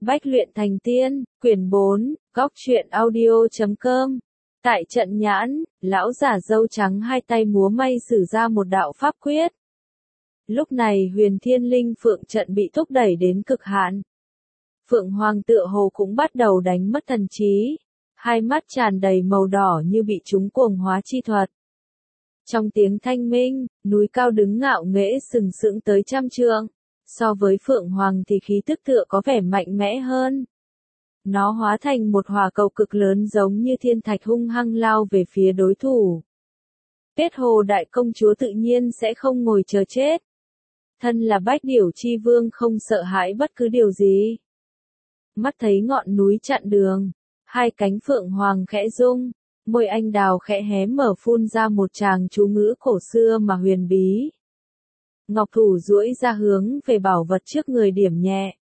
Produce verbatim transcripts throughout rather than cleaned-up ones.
Bách luyện thành tiên, quyển bốn, góc truyện audio chấm com. Tại trận nhãn, lão giả râu trắng hai tay múa may sử ra một đạo pháp quyết. Lúc này huyền thiên linh phượng trận bị thúc đẩy đến cực hạn. Phượng hoàng tựa hồ cũng bắt đầu đánh mất thần trí. Hai mắt tràn đầy màu đỏ như bị trúng cuồng hóa chi thuật. Trong tiếng thanh minh, núi cao đứng ngạo nghễ sừng sững tới trăm trượng. So với Phượng Hoàng thì khí tức tựa có vẻ mạnh mẽ hơn. Nó hóa thành một hỏa cầu cực lớn giống như thiên thạch hung hăng lao về phía đối thủ. Tuyết Hồ đại công chúa tự nhiên sẽ không ngồi chờ chết. Thân là Bách Điểu Chi Vương không sợ hãi bất cứ điều gì. Mắt thấy ngọn núi chặn đường, hai cánh Phượng Hoàng khẽ rung, môi anh đào khẽ hé mở phun ra một tràng chú ngữ cổ xưa mà huyền bí. Ngọc thủ duỗi ra hướng về bảo vật trước người điểm nhẹ.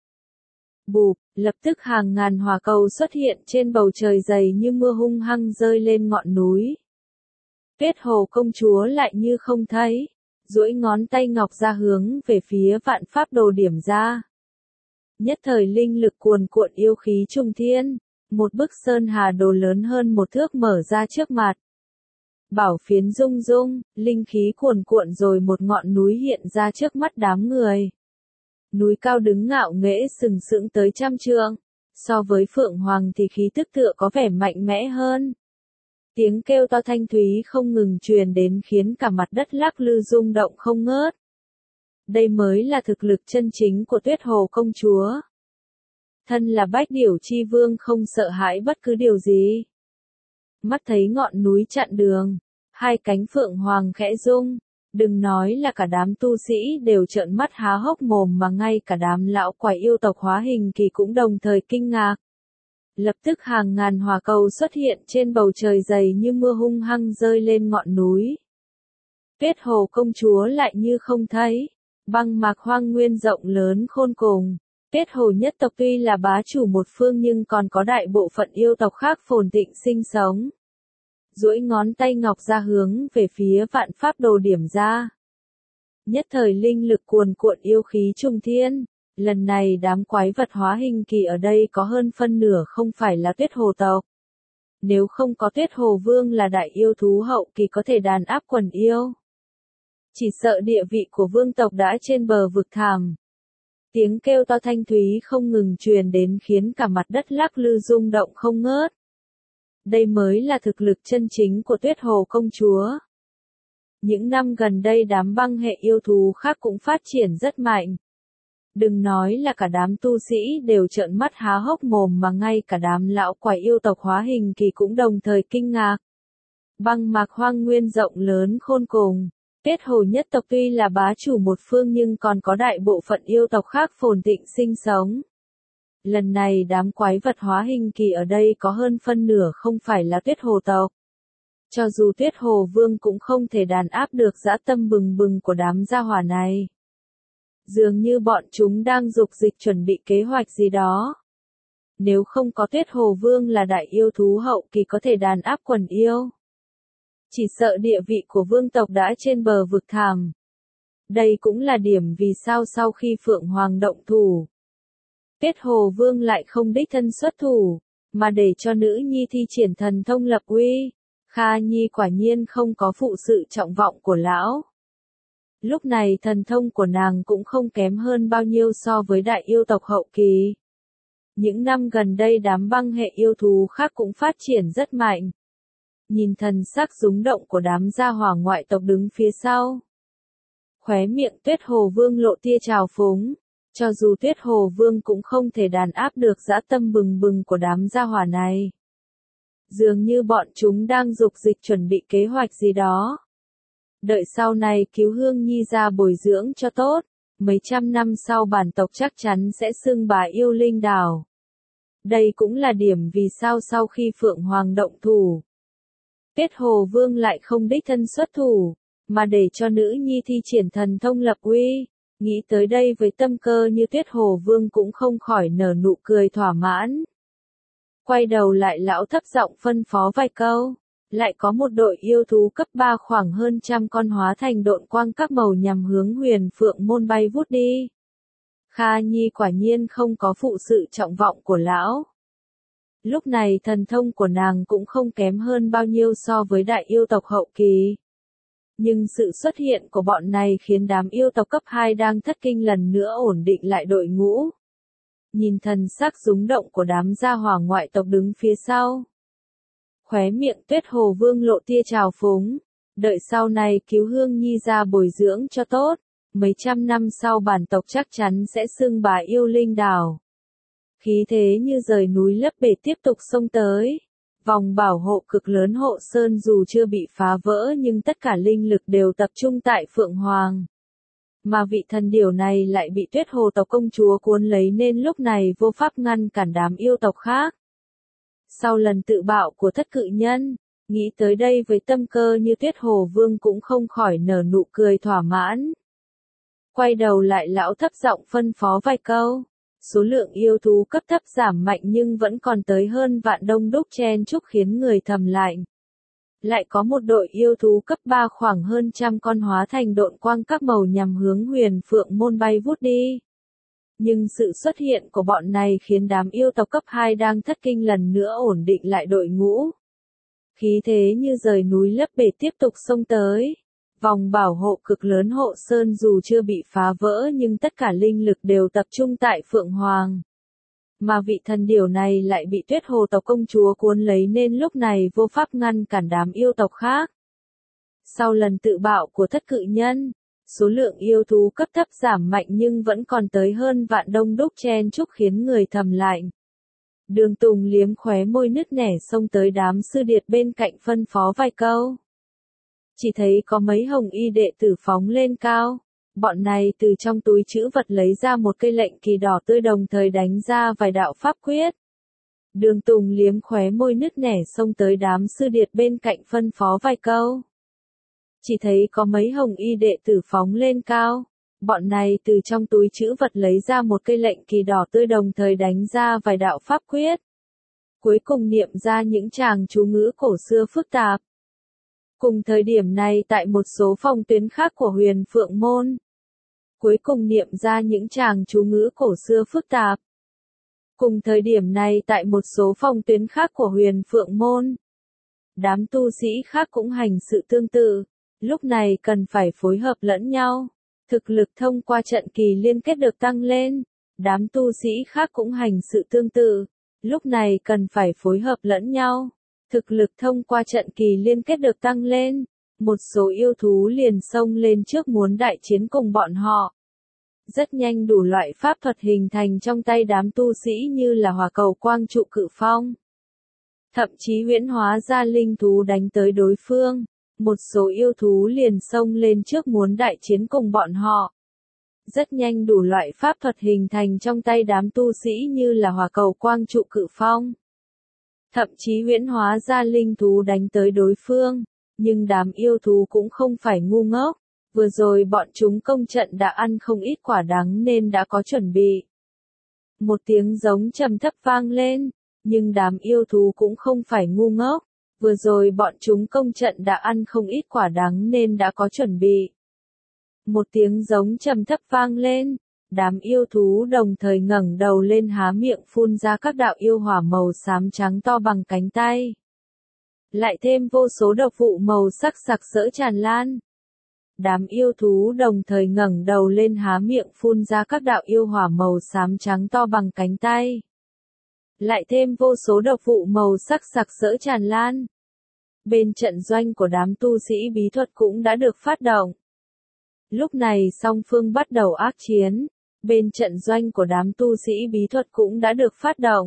Bụp, lập tức hàng ngàn hỏa cầu xuất hiện trên bầu trời dày như mưa hung hăng rơi lên ngọn núi. Tuyết Hồ công chúa lại như không thấy, duỗi ngón tay ngọc ra hướng về phía vạn pháp đồ điểm ra. Nhất thời linh lực cuồn cuộn yêu khí trùng thiên, một bức sơn hà đồ lớn hơn một thước mở ra trước mặt. Bảo phiến rung rung, linh khí cuồn cuộn rồi một ngọn núi hiện ra trước mắt đám người. Núi cao đứng ngạo nghễ sừng sững tới trăm trượng, so với Phượng Hoàng thì khí tức tựa có vẻ mạnh mẽ hơn. Tiếng kêu to thanh thúy không ngừng truyền đến khiến cả mặt đất lắc lư rung động không ngớt. Đây mới là thực lực chân chính của Tuyết Hồ công chúa. Thân là Bách Điểu Chi Vương không sợ hãi bất cứ điều gì. Mắt thấy ngọn núi chặn đường, hai cánh Phượng Hoàng khẽ rung, đừng nói là cả đám tu sĩ đều trợn mắt há hốc mồm mà ngay cả đám lão quái yêu tộc hóa hình kỳ cũng đồng thời kinh ngạc. Lập tức hàng ngàn hỏa cầu xuất hiện trên bầu trời dày như mưa hung hăng rơi lên ngọn núi. Tuyết Hồ công chúa lại như không thấy, băng mạc hoang nguyên rộng lớn khôn cùng. Tuyết Hồ nhất tộc tuy là bá chủ một phương nhưng còn có đại bộ phận yêu tộc khác phồn thịnh sinh sống. Duỗi ngón tay ngọc ra hướng về phía vạn pháp đồ điểm ra. Nhất thời linh lực cuồn cuộn yêu khí trùng thiên, lần này đám quái vật hóa hình kỳ ở đây có hơn phân nửa không phải là Tuyết Hồ tộc. Nếu không có Tuyết Hồ Vương là đại yêu thú hậu kỳ có thể đàn áp quần yêu. Chỉ sợ địa vị của vương tộc đã trên bờ vực thẳm. Tiếng kêu to thanh thúy không ngừng truyền đến khiến cả mặt đất lắc lư rung động không ngớt. Đây mới là thực lực chân chính của Tuyết Hồ công chúa. Những năm gần đây đám băng hệ yêu thú khác cũng phát triển rất mạnh. Đừng nói là cả đám tu sĩ đều trợn mắt há hốc mồm mà ngay cả đám lão quái yêu tộc hóa hình kỳ cũng đồng thời kinh ngạc. Băng mạc hoang nguyên rộng lớn khôn cùng. Tuyết Hồ nhất tộc tuy là bá chủ một phương nhưng còn có đại bộ phận yêu tộc khác phồn thịnh sinh sống. Lần này đám quái vật hóa hình kỳ ở đây có hơn phân nửa không phải là Tuyết Hồ tộc. Cho dù Tuyết Hồ Vương cũng không thể đàn áp được dã tâm bừng bừng của đám gia hỏa này. Dường như bọn chúng đang dục dịch chuẩn bị kế hoạch gì đó. Nếu không có Tuyết Hồ Vương là đại yêu thú hậu kỳ có thể đàn áp quần yêu. Chỉ sợ địa vị của vương tộc đã trên bờ vực thẳm. Đây cũng là điểm vì sao sau khi Phượng Hoàng động thủ, Tuyết Hồ Vương lại không đích thân xuất thủ, mà để cho nữ nhi thi triển thần thông lập uy. Kha Nhi quả nhiên không có phụ sự trọng vọng của lão. Lúc này thần thông của nàng cũng không kém hơn bao nhiêu so với đại yêu tộc hậu kỳ. Những năm gần đây đám băng hệ yêu thú khác cũng phát triển rất mạnh. Nhìn thần sắc rúng động của đám gia hỏa ngoại tộc đứng phía sau. Khóe miệng Tuyết Hồ Vương lộ tia trào phúng. Cho dù Tuyết Hồ Vương cũng không thể đàn áp được dã tâm bừng bừng của đám gia hỏa này. Dường như bọn chúng đang dục dịch chuẩn bị kế hoạch gì đó. Đợi sau này cứu Hương Nhi ra bồi dưỡng cho tốt. Mấy trăm năm sau bản tộc chắc chắn sẽ xưng bá yêu linh đảo. Đây cũng là điểm vì sao sau khi Phượng Hoàng động thủ, Tuyết Hồ Vương lại không đích thân xuất thủ, mà để cho nữ nhi thi triển thần thông lập uy. Nghĩ tới đây với tâm cơ như Tuyết Hồ Vương cũng không khỏi nở nụ cười thỏa mãn. Quay đầu lại lão thấp giọng phân phó vài câu. Lại có một đội yêu thú cấp ba khoảng hơn trăm con hóa thành độn quang các màu nhằm hướng Huyền Phượng môn bay vút đi. Kha Nhi quả nhiên không có phụ sự trọng vọng của lão. Lúc này thần thông của nàng cũng không kém hơn bao nhiêu so với đại yêu tộc hậu kỳ. Nhưng sự xuất hiện của bọn này khiến đám yêu tộc cấp hai đang thất kinh lần nữa ổn định lại đội ngũ. Nhìn thần sắc rúng động của đám gia hỏa ngoại tộc đứng phía sau. Khóe miệng Tuyết Hồ Vương lộ tia trào phúng. Đợi sau này cứu Hương Nhi ra bồi dưỡng cho tốt. Mấy trăm năm sau bản tộc chắc chắn sẽ xưng bá yêu linh đảo. Khí thế như rời núi lấp bể tiếp tục xông tới. Vòng bảo hộ cực lớn hộ sơn dù chưa bị phá vỡ nhưng tất cả linh lực đều tập trung tại Phượng Hoàng. Mà vị thần điểu này lại bị Tuyết Hồ tộc công chúa cuốn lấy nên lúc này vô pháp ngăn cản đám yêu tộc khác. Sau lần tự bạo của thất cự nhân, nghĩ tới đây với tâm cơ như Tuyết Hồ Vương cũng không khỏi nở nụ cười thỏa mãn. Quay đầu lại lão thấp giọng phân phó vài câu. Số lượng yêu thú cấp thấp giảm mạnh nhưng vẫn còn tới hơn vạn đông đúc chen chúc khiến người thầm lạnh. Lại có một đội yêu thú cấp ba khoảng hơn trăm con hóa thành độn quang các màu nhằm hướng Huyền Phượng môn bay vút đi. Nhưng sự xuất hiện của bọn này khiến đám yêu tộc cấp hai đang thất kinh lần nữa ổn định lại đội ngũ. Khí thế như rời núi lấp bể tiếp tục xông tới. Vòng bảo hộ cực lớn hộ sơn dù chưa bị phá vỡ nhưng tất cả linh lực đều tập trung tại Phượng Hoàng. Mà vị thần điểu này lại bị Tuyết Hồ tộc công chúa cuốn lấy nên lúc này vô pháp ngăn cản đám yêu tộc khác. Sau lần tự bạo của thất cự nhân, số lượng yêu thú cấp thấp giảm mạnh nhưng vẫn còn tới hơn vạn đông đúc chen chúc khiến người thầm lạnh. Đường Tùng liếm khóe môi nứt nẻ xông tới đám sư điệt bên cạnh phân phó vài câu. Chỉ thấy có mấy hồng y đệ tử phóng lên cao. Bọn này từ trong túi trữ vật lấy ra một cây lệnh kỳ đỏ tươi đồng thời đánh ra vài đạo pháp quyết. Đường Tùng liếm khóe môi nứt nẻ xông tới đám sư điệt bên cạnh phân phó vài câu. Chỉ thấy có mấy hồng y đệ tử phóng lên cao. Bọn này từ trong túi trữ vật lấy ra một cây lệnh kỳ đỏ tươi đồng thời đánh ra vài đạo pháp quyết. Cuối cùng niệm ra những tràng chú ngữ cổ xưa phức tạp. Cùng thời điểm này tại một số phòng tuyến khác của Huyền Phượng môn. Cuối cùng niệm ra những tràng chú ngữ cổ xưa phức tạp. Cùng thời điểm này tại một số phòng tuyến khác của Huyền Phượng môn. Đám tu sĩ khác cũng hành sự tương tự. Lúc này cần phải phối hợp lẫn nhau. Thực lực thông qua trận kỳ liên kết được tăng lên. Đám tu sĩ khác cũng hành sự tương tự. Lúc này cần phải phối hợp lẫn nhau. Thực lực thông qua trận kỳ liên kết được tăng lên. Một số yêu thú liền xông lên trước muốn đại chiến cùng bọn họ. Rất nhanh đủ loại pháp thuật hình thành trong tay đám tu sĩ như là hỏa cầu quang trụ cự phong. Thậm chí huyễn hóa ra linh thú đánh tới đối phương. Một số yêu thú liền xông lên trước muốn đại chiến cùng bọn họ. Rất nhanh đủ loại pháp thuật hình thành trong tay đám tu sĩ như là hỏa cầu quang trụ cự phong. Thậm chí huyễn hóa ra linh thú đánh tới đối phương. Nhưng đám yêu thú cũng không phải ngu ngốc. Vừa rồi bọn chúng công trận đã ăn không ít quả đắng nên đã có chuẩn bị. Một tiếng giống trầm thấp vang lên. Nhưng đám yêu thú cũng không phải ngu ngốc. Vừa rồi bọn chúng công trận đã ăn không ít quả đắng nên đã có chuẩn bị. Một tiếng giống trầm thấp vang lên. Đám yêu thú đồng thời ngẩng đầu lên há miệng phun ra các đạo yêu hỏa màu xám trắng to bằng cánh tay. Lại thêm vô số độc vụ màu sắc sặc sỡ tràn lan. Đám yêu thú đồng thời ngẩng đầu lên há miệng phun ra các đạo yêu hỏa màu xám trắng to bằng cánh tay. Lại thêm vô số độc vụ màu sắc sặc sỡ tràn lan. Bên trận doanh của đám tu sĩ bí thuật cũng đã được phát động. Lúc này song phương bắt đầu ác chiến. Bên trận doanh của đám tu sĩ bí thuật cũng đã được phát động.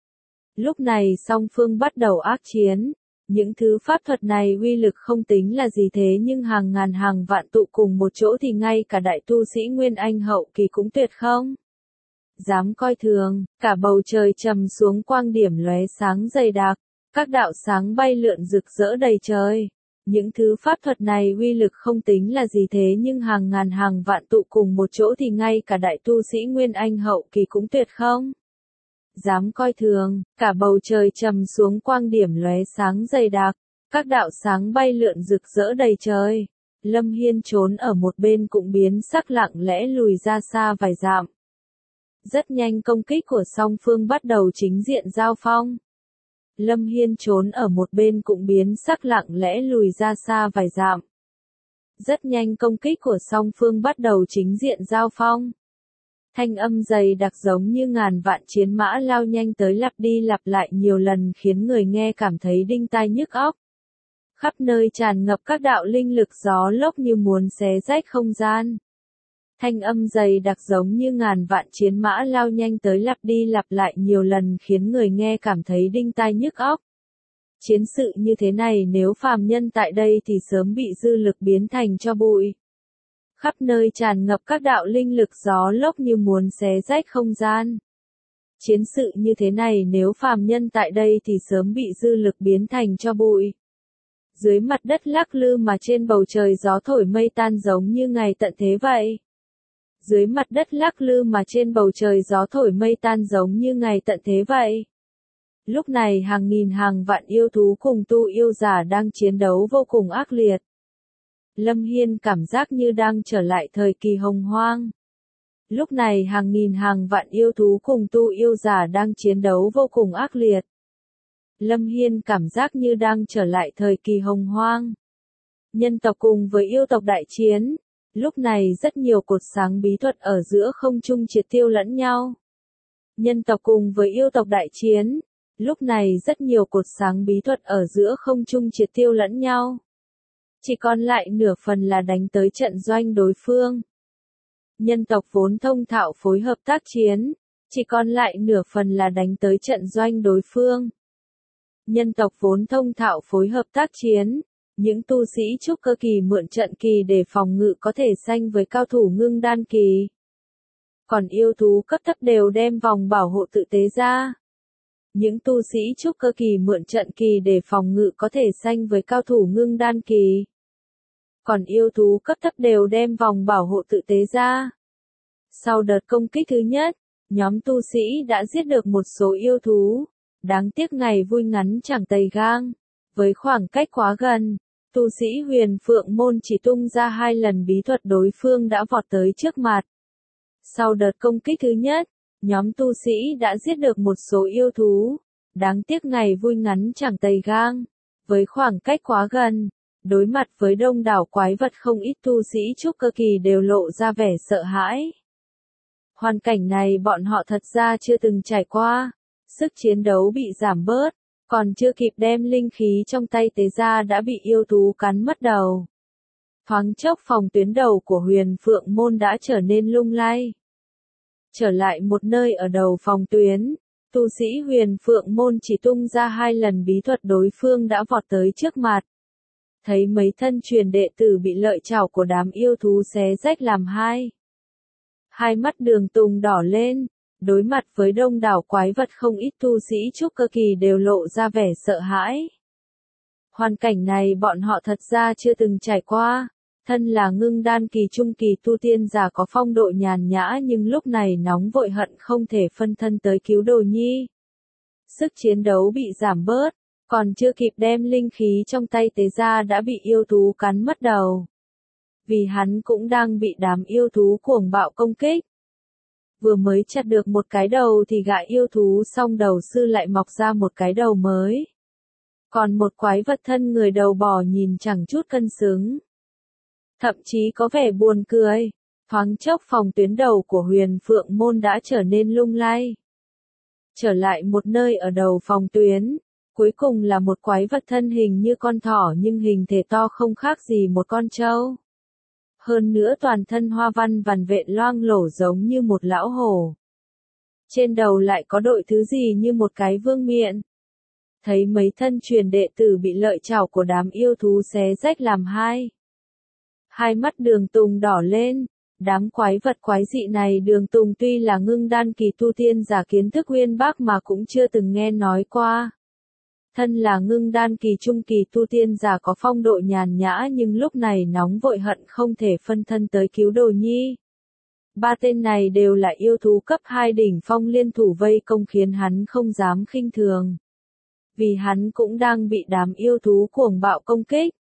Lúc này song phương bắt đầu ác chiến. Những thứ pháp thuật này uy lực không tính là gì thế nhưng hàng ngàn hàng vạn tụ cùng một chỗ thì ngay cả đại tu sĩ Nguyên Anh hậu kỳ cũng tuyệt không dám coi thường. Cả bầu trời trầm xuống quang điểm lóe sáng dày đặc. Các đạo sáng bay lượn rực rỡ đầy trời. Những thứ pháp thuật này uy lực không tính là gì thế nhưng hàng ngàn hàng vạn tụ cùng một chỗ thì ngay cả đại tu sĩ Nguyên Anh hậu kỳ cũng tuyệt không dám coi thường. Cả bầu trời trầm xuống quang điểm lóe sáng dày đặc. Các đạo sáng bay lượn rực rỡ đầy trời. Lâm Hiên trốn ở một bên cũng biến sắc lặng lẽ lùi ra xa vài dặm. Rất nhanh công kích của song phương bắt đầu chính diện giao phong. Lâm Hiên trốn ở một bên cũng biến sắc lặng lẽ lùi ra xa vài dặm. Rất nhanh công kích của song phương bắt đầu chính diện giao phong. Thanh âm dày đặc giống như ngàn vạn chiến mã lao nhanh tới lặp đi lặp lại nhiều lần khiến người nghe cảm thấy đinh tai nhức óc. Khắp nơi tràn ngập các đạo linh lực gió lốc như muốn xé rách không gian. Thanh âm dày đặc giống như ngàn vạn chiến mã lao nhanh tới lặp đi lặp lại nhiều lần khiến người nghe cảm thấy đinh tai nhức óc. Chiến sự như thế này nếu phàm nhân tại đây thì sớm bị dư lực biến thành tro bụi. Khắp nơi tràn ngập các đạo linh lực gió lốc như muốn xé rách không gian. Chiến sự như thế này nếu phàm nhân tại đây thì sớm bị dư lực biến thành tro bụi. Dưới mặt đất lắc lư mà trên bầu trời gió thổi mây tan giống như ngày tận thế vậy. Dưới mặt đất lắc lư mà trên bầu trời gió thổi mây tan giống như ngày tận thế vậy. Lúc này hàng nghìn hàng vạn yêu thú cùng tu yêu giả đang chiến đấu vô cùng ác liệt. Lâm Hiên cảm giác như đang trở lại thời kỳ hồng hoang. Lúc này hàng nghìn hàng vạn yêu thú cùng tu yêu giả đang chiến đấu vô cùng ác liệt. Lâm Hiên cảm giác như đang trở lại thời kỳ hồng hoang. Nhân tộc cùng với yêu tộc đại chiến. Lúc này rất nhiều cột sáng bí thuật ở giữa không trung triệt tiêu lẫn nhau. Nhân tộc cùng với yêu tộc đại chiến. Lúc này rất nhiều cột sáng bí thuật ở giữa không trung triệt tiêu lẫn nhau. Chỉ còn lại nửa phần là đánh tới trận doanh đối phương. Nhân tộc vốn thông thạo phối hợp tác chiến. Chỉ còn lại nửa phần là đánh tới trận doanh đối phương. Nhân tộc vốn thông thạo phối hợp tác chiến. Những tu sĩ trúc cơ kỳ mượn trận kỳ để phòng ngự có thể sánh với cao thủ ngưng đan kỳ. Còn yêu thú cấp thấp đều đem vòng bảo hộ tự tế ra. Những tu sĩ trúc cơ kỳ mượn trận kỳ để phòng ngự có thể sánh với cao thủ ngưng đan kỳ. Còn yêu thú cấp thấp đều đem vòng bảo hộ tự tế ra. Sau đợt công kích thứ nhất, nhóm tu sĩ đã giết được một số yêu thú. Đáng tiếc ngày vui ngắn chẳng tày gang. Với khoảng cách quá gần, tu sĩ Huyền Phượng Môn chỉ tung ra hai lần bí thuật đối phương đã vọt tới trước mặt. Sau đợt công kích thứ nhất, nhóm tu sĩ đã giết được một số yêu thú. Đáng tiếc ngày vui ngắn chẳng tày gang. Với khoảng cách quá gần, đối mặt với đông đảo quái vật không ít tu sĩ trúc cơ kỳ đều lộ ra vẻ sợ hãi. Hoàn cảnh này bọn họ thật ra chưa từng trải qua. Sức chiến đấu bị giảm bớt. Còn chưa kịp đem linh khí trong tay tế ra đã bị yêu thú cắn mất đầu. Thoáng chốc phòng tuyến đầu của Huyền Phượng Môn đã trở nên lung lay. Trở lại một nơi ở đầu phòng tuyến, tu sĩ Huyền Phượng Môn chỉ tung ra hai lần bí thuật đối phương đã vọt tới trước mặt. Thấy mấy thân truyền đệ tử bị lợi chảo của đám yêu thú xé rách làm hai. Hai mắt Đường Tùng đỏ lên. Đối mặt với đông đảo quái vật không ít tu sĩ trúc cơ kỳ đều lộ ra vẻ sợ hãi. Hoàn cảnh này bọn họ thật ra chưa từng trải qua. Thân là ngưng đan kỳ trung kỳ tu tiên giả có phong độ nhàn nhã nhưng lúc này nóng vội hận không thể phân thân tới cứu Đồ Nhi. Sức chiến đấu bị giảm bớt, còn chưa kịp đem linh khí trong tay tế ra đã bị yêu thú cắn mất đầu. Vì hắn cũng đang bị đám yêu thú cuồng bạo công kích. Vừa mới chặt được một cái đầu thì gã yêu thú xong đầu sư lại mọc ra một cái đầu mới. Còn một quái vật thân người đầu bò nhìn chẳng chút cân xứng. Thậm chí có vẻ buồn cười. Thoáng chốc phòng tuyến đầu của Huyền Phượng Môn đã trở nên lung lay. Trở lại một nơi ở đầu phòng tuyến. Cuối cùng là một quái vật thân hình như con thỏ nhưng hình thể to không khác gì một con trâu. Hơn nữa toàn thân hoa văn vằn vện loang lổ giống như một lão hổ. Trên đầu lại có đội thứ gì như một cái vương miện. Thấy mấy thân truyền đệ tử bị lợi chảo của đám yêu thú xé rách làm hai. Hai mắt Đường Tùng đỏ lên. Đám quái vật quái dị này Đường Tùng tuy là ngưng đan kỳ tu tiên giả kiến thức uyên bác mà cũng chưa từng nghe nói qua. Thân là ngưng đan kỳ trung kỳ tu tiên giả có phong độ nhàn nhã nhưng lúc này nóng vội hận không thể phân thân tới cứu Đồ Nhi. Ba tên này đều là yêu thú cấp hai đỉnh phong liên thủ vây công khiến hắn không dám khinh thường. Vì hắn cũng đang bị đám yêu thú cuồng bạo công kích.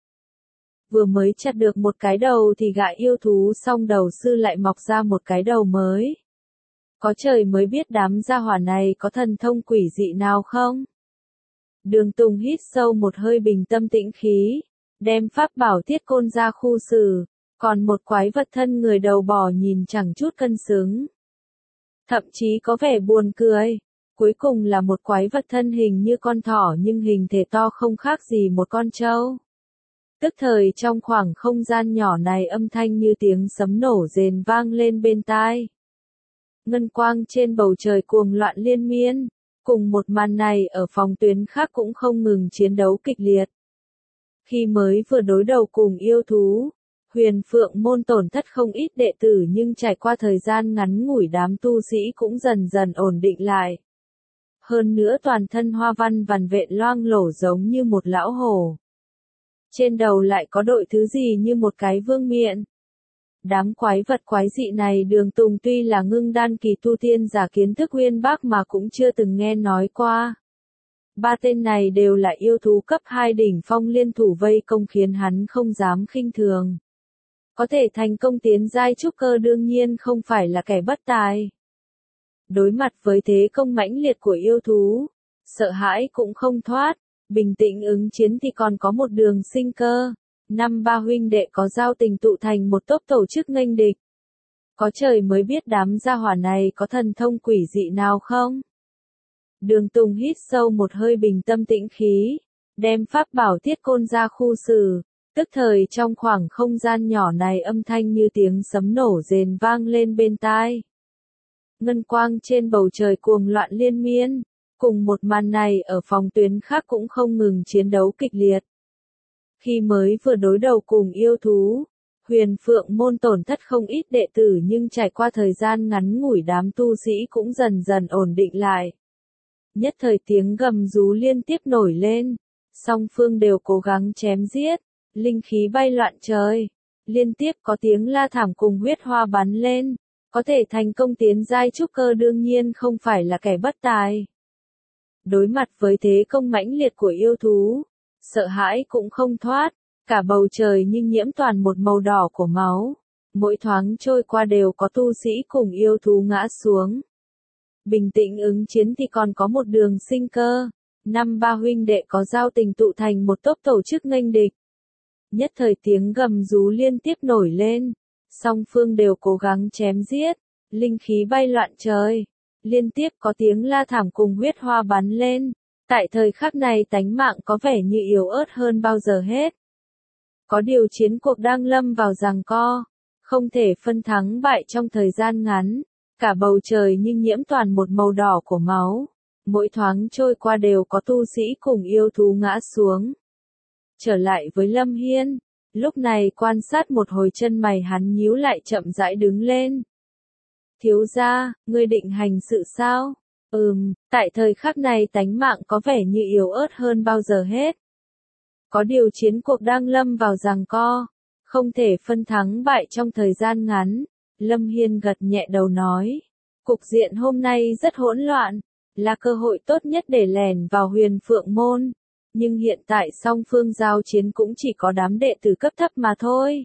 Vừa mới chặt được một cái đầu thì gã yêu thú xong đầu sư lại mọc ra một cái đầu mới. Có trời mới biết đám gia hỏa này có thần thông quỷ dị nào không? Đường Tùng hít sâu một hơi bình tâm tĩnh khí, đem pháp bảo thiết côn ra khu xử, còn một quái vật thân người đầu bò nhìn chẳng chút cân xứng. Thậm chí có vẻ buồn cười, cuối cùng là một quái vật thân hình như con thỏ nhưng hình thể to không khác gì một con trâu. Tức thời trong khoảng không gian nhỏ này âm thanh như tiếng sấm nổ rền vang lên bên tai. Ngân quang trên bầu trời cuồng loạn liên miên, cùng một màn này ở phòng tuyến khác cũng không ngừng chiến đấu kịch liệt. Khi mới vừa đối đầu cùng yêu thú, Huyền Phượng môn tổn thất không ít đệ tử nhưng trải qua thời gian ngắn ngủi đám tu sĩ cũng dần dần ổn định lại. Hơn nữa toàn thân hoa văn vằn vện loang lổ giống như một lão hổ. Trên đầu lại có đội thứ gì như một cái vương miện. Đám quái vật quái dị này Đường Tùng tuy là ngưng đan kỳ tu tiên giả kiến thức uyên bác mà cũng chưa từng nghe nói qua. Ba tên này đều là yêu thú cấp hai đỉnh phong liên thủ vây công khiến hắn không dám khinh thường. Có thể thành công tiến giai trúc cơ đương nhiên không phải là kẻ bất tài. Đối mặt với thế công mãnh liệt của yêu thú, sợ hãi cũng không thoát, bình tĩnh ứng chiến thì còn có một đường sinh cơ. Năm ba huynh đệ có giao tình tụ thành một tốp tổ chức nghênh địch. Có trời mới biết đám gia hỏa này có thần thông quỷ dị nào không? Đường Tùng hít sâu một hơi bình tâm tĩnh khí, đem pháp bảo thiết côn ra khu xử, tức thời trong khoảng không gian nhỏ này âm thanh như tiếng sấm nổ rền vang lên bên tai. Ngân quang trên bầu trời cuồng loạn liên miên, cùng một màn này ở phòng tuyến khác cũng không ngừng chiến đấu kịch liệt. Khi mới vừa đối đầu cùng yêu thú, Huyền Phượng môn tổn thất không ít đệ tử nhưng trải qua thời gian ngắn ngủi đám tu sĩ cũng dần dần ổn định lại. Nhất thời tiếng gầm rú liên tiếp nổi lên, song phương đều cố gắng chém giết, linh khí bay loạn trời, liên tiếp có tiếng la thảm cùng huyết hoa bắn lên, có thể thành công tiến giai trúc cơ đương nhiên không phải là kẻ bất tài. Đối mặt với thế công mãnh liệt của yêu thú, sợ hãi cũng không thoát, cả bầu trời như nhiễm toàn một màu đỏ của máu, mỗi thoáng trôi qua đều có tu sĩ cùng yêu thú ngã xuống. Bình tĩnh ứng chiến thì còn có một đường sinh cơ, năm ba huynh đệ có giao tình tụ thành một tốp tổ chức nghênh địch. Nhất thời tiếng gầm rú liên tiếp nổi lên, song phương đều cố gắng chém giết, linh khí bay loạn trời, liên tiếp có tiếng la thảm cùng huyết hoa bắn lên. Tại thời khắc này tánh mạng có vẻ như yếu ớt hơn bao giờ hết. Có điều chiến cuộc đang lâm vào giằng co, không thể phân thắng bại trong thời gian ngắn, cả bầu trời như nhiễm toàn một màu đỏ của máu, mỗi thoáng trôi qua đều có tu sĩ cùng yêu thú ngã xuống. Trở lại với Lâm Hiên, lúc này quan sát một hồi chân mày hắn nhíu lại chậm rãi đứng lên. Thiếu gia, ngươi định hành sự sao? Ừm, tại thời khắc này tánh mạng có vẻ như yếu ớt hơn bao giờ hết. Có điều chiến cuộc đang lâm vào giằng co, không thể phân thắng bại trong thời gian ngắn. Lâm Hiên gật nhẹ đầu nói, cục diện hôm nay rất hỗn loạn, là cơ hội tốt nhất để lèn vào Huyền Phượng môn. Nhưng hiện tại song phương giao chiến cũng chỉ có đám đệ tử cấp thấp mà thôi.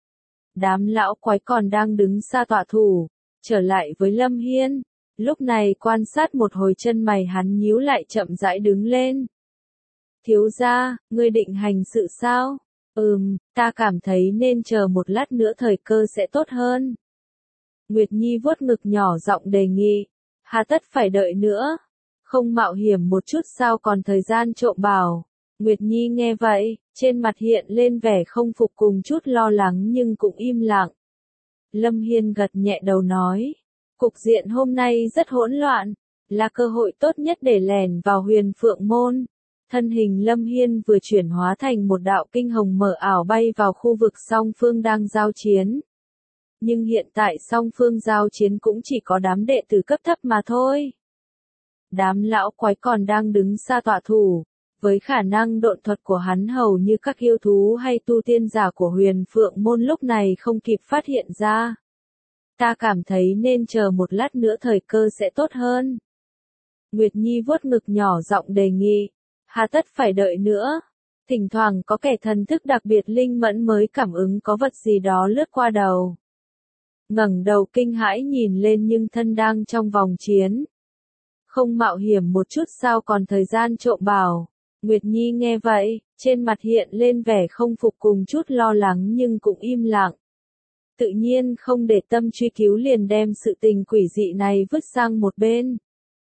Đám lão quái còn đang đứng xa tọa thủ, trở lại với Lâm Hiên. Lúc này quan sát một hồi chân mày hắn nhíu lại chậm rãi đứng lên. Thiếu gia, ngươi định hành sự sao? Ừm, ta cảm thấy nên chờ một lát nữa thời cơ sẽ tốt hơn. Nguyệt Nhi vuốt ngực nhỏ giọng đề nghị. Hà tất phải đợi nữa. Không mạo hiểm một chút sao còn thời gian trộm bảo. Nguyệt Nhi nghe vậy, trên mặt hiện lên vẻ không phục cùng chút lo lắng nhưng cũng im lặng. Lâm Hiên gật nhẹ đầu nói. Cục diện hôm nay rất hỗn loạn, là cơ hội tốt nhất để lèn vào Huyền Phượng môn. Thân hình Lâm Hiên vừa chuyển hóa thành một đạo kinh hồng mở ảo bay vào khu vực song phương đang giao chiến. Nhưng hiện tại song phương giao chiến cũng chỉ có đám đệ tử cấp thấp mà thôi. Đám lão quái còn đang đứng xa tọa thủ, với khả năng độn thuật của hắn hầu như các yêu thú hay tu tiên giả của Huyền Phượng môn lúc này không kịp phát hiện ra. Ta cảm thấy nên chờ một lát nữa thời cơ sẽ tốt hơn. Nguyệt Nhi vuốt ngực nhỏ giọng đề nghị. Hà tất phải đợi nữa. Thỉnh thoảng có kẻ thần thức đặc biệt linh mẫn mới cảm ứng có vật gì đó lướt qua đầu. ngẩng đầu kinh hãi nhìn lên nhưng thân đang trong vòng chiến. Không mạo hiểm một chút sao còn thời gian trộm bảo. Nguyệt Nhi nghe vậy, trên mặt hiện lên vẻ không phục cùng chút lo lắng nhưng cũng im lặng. Tự nhiên không để tâm truy cứu liền đem sự tình quỷ dị này vứt sang một bên.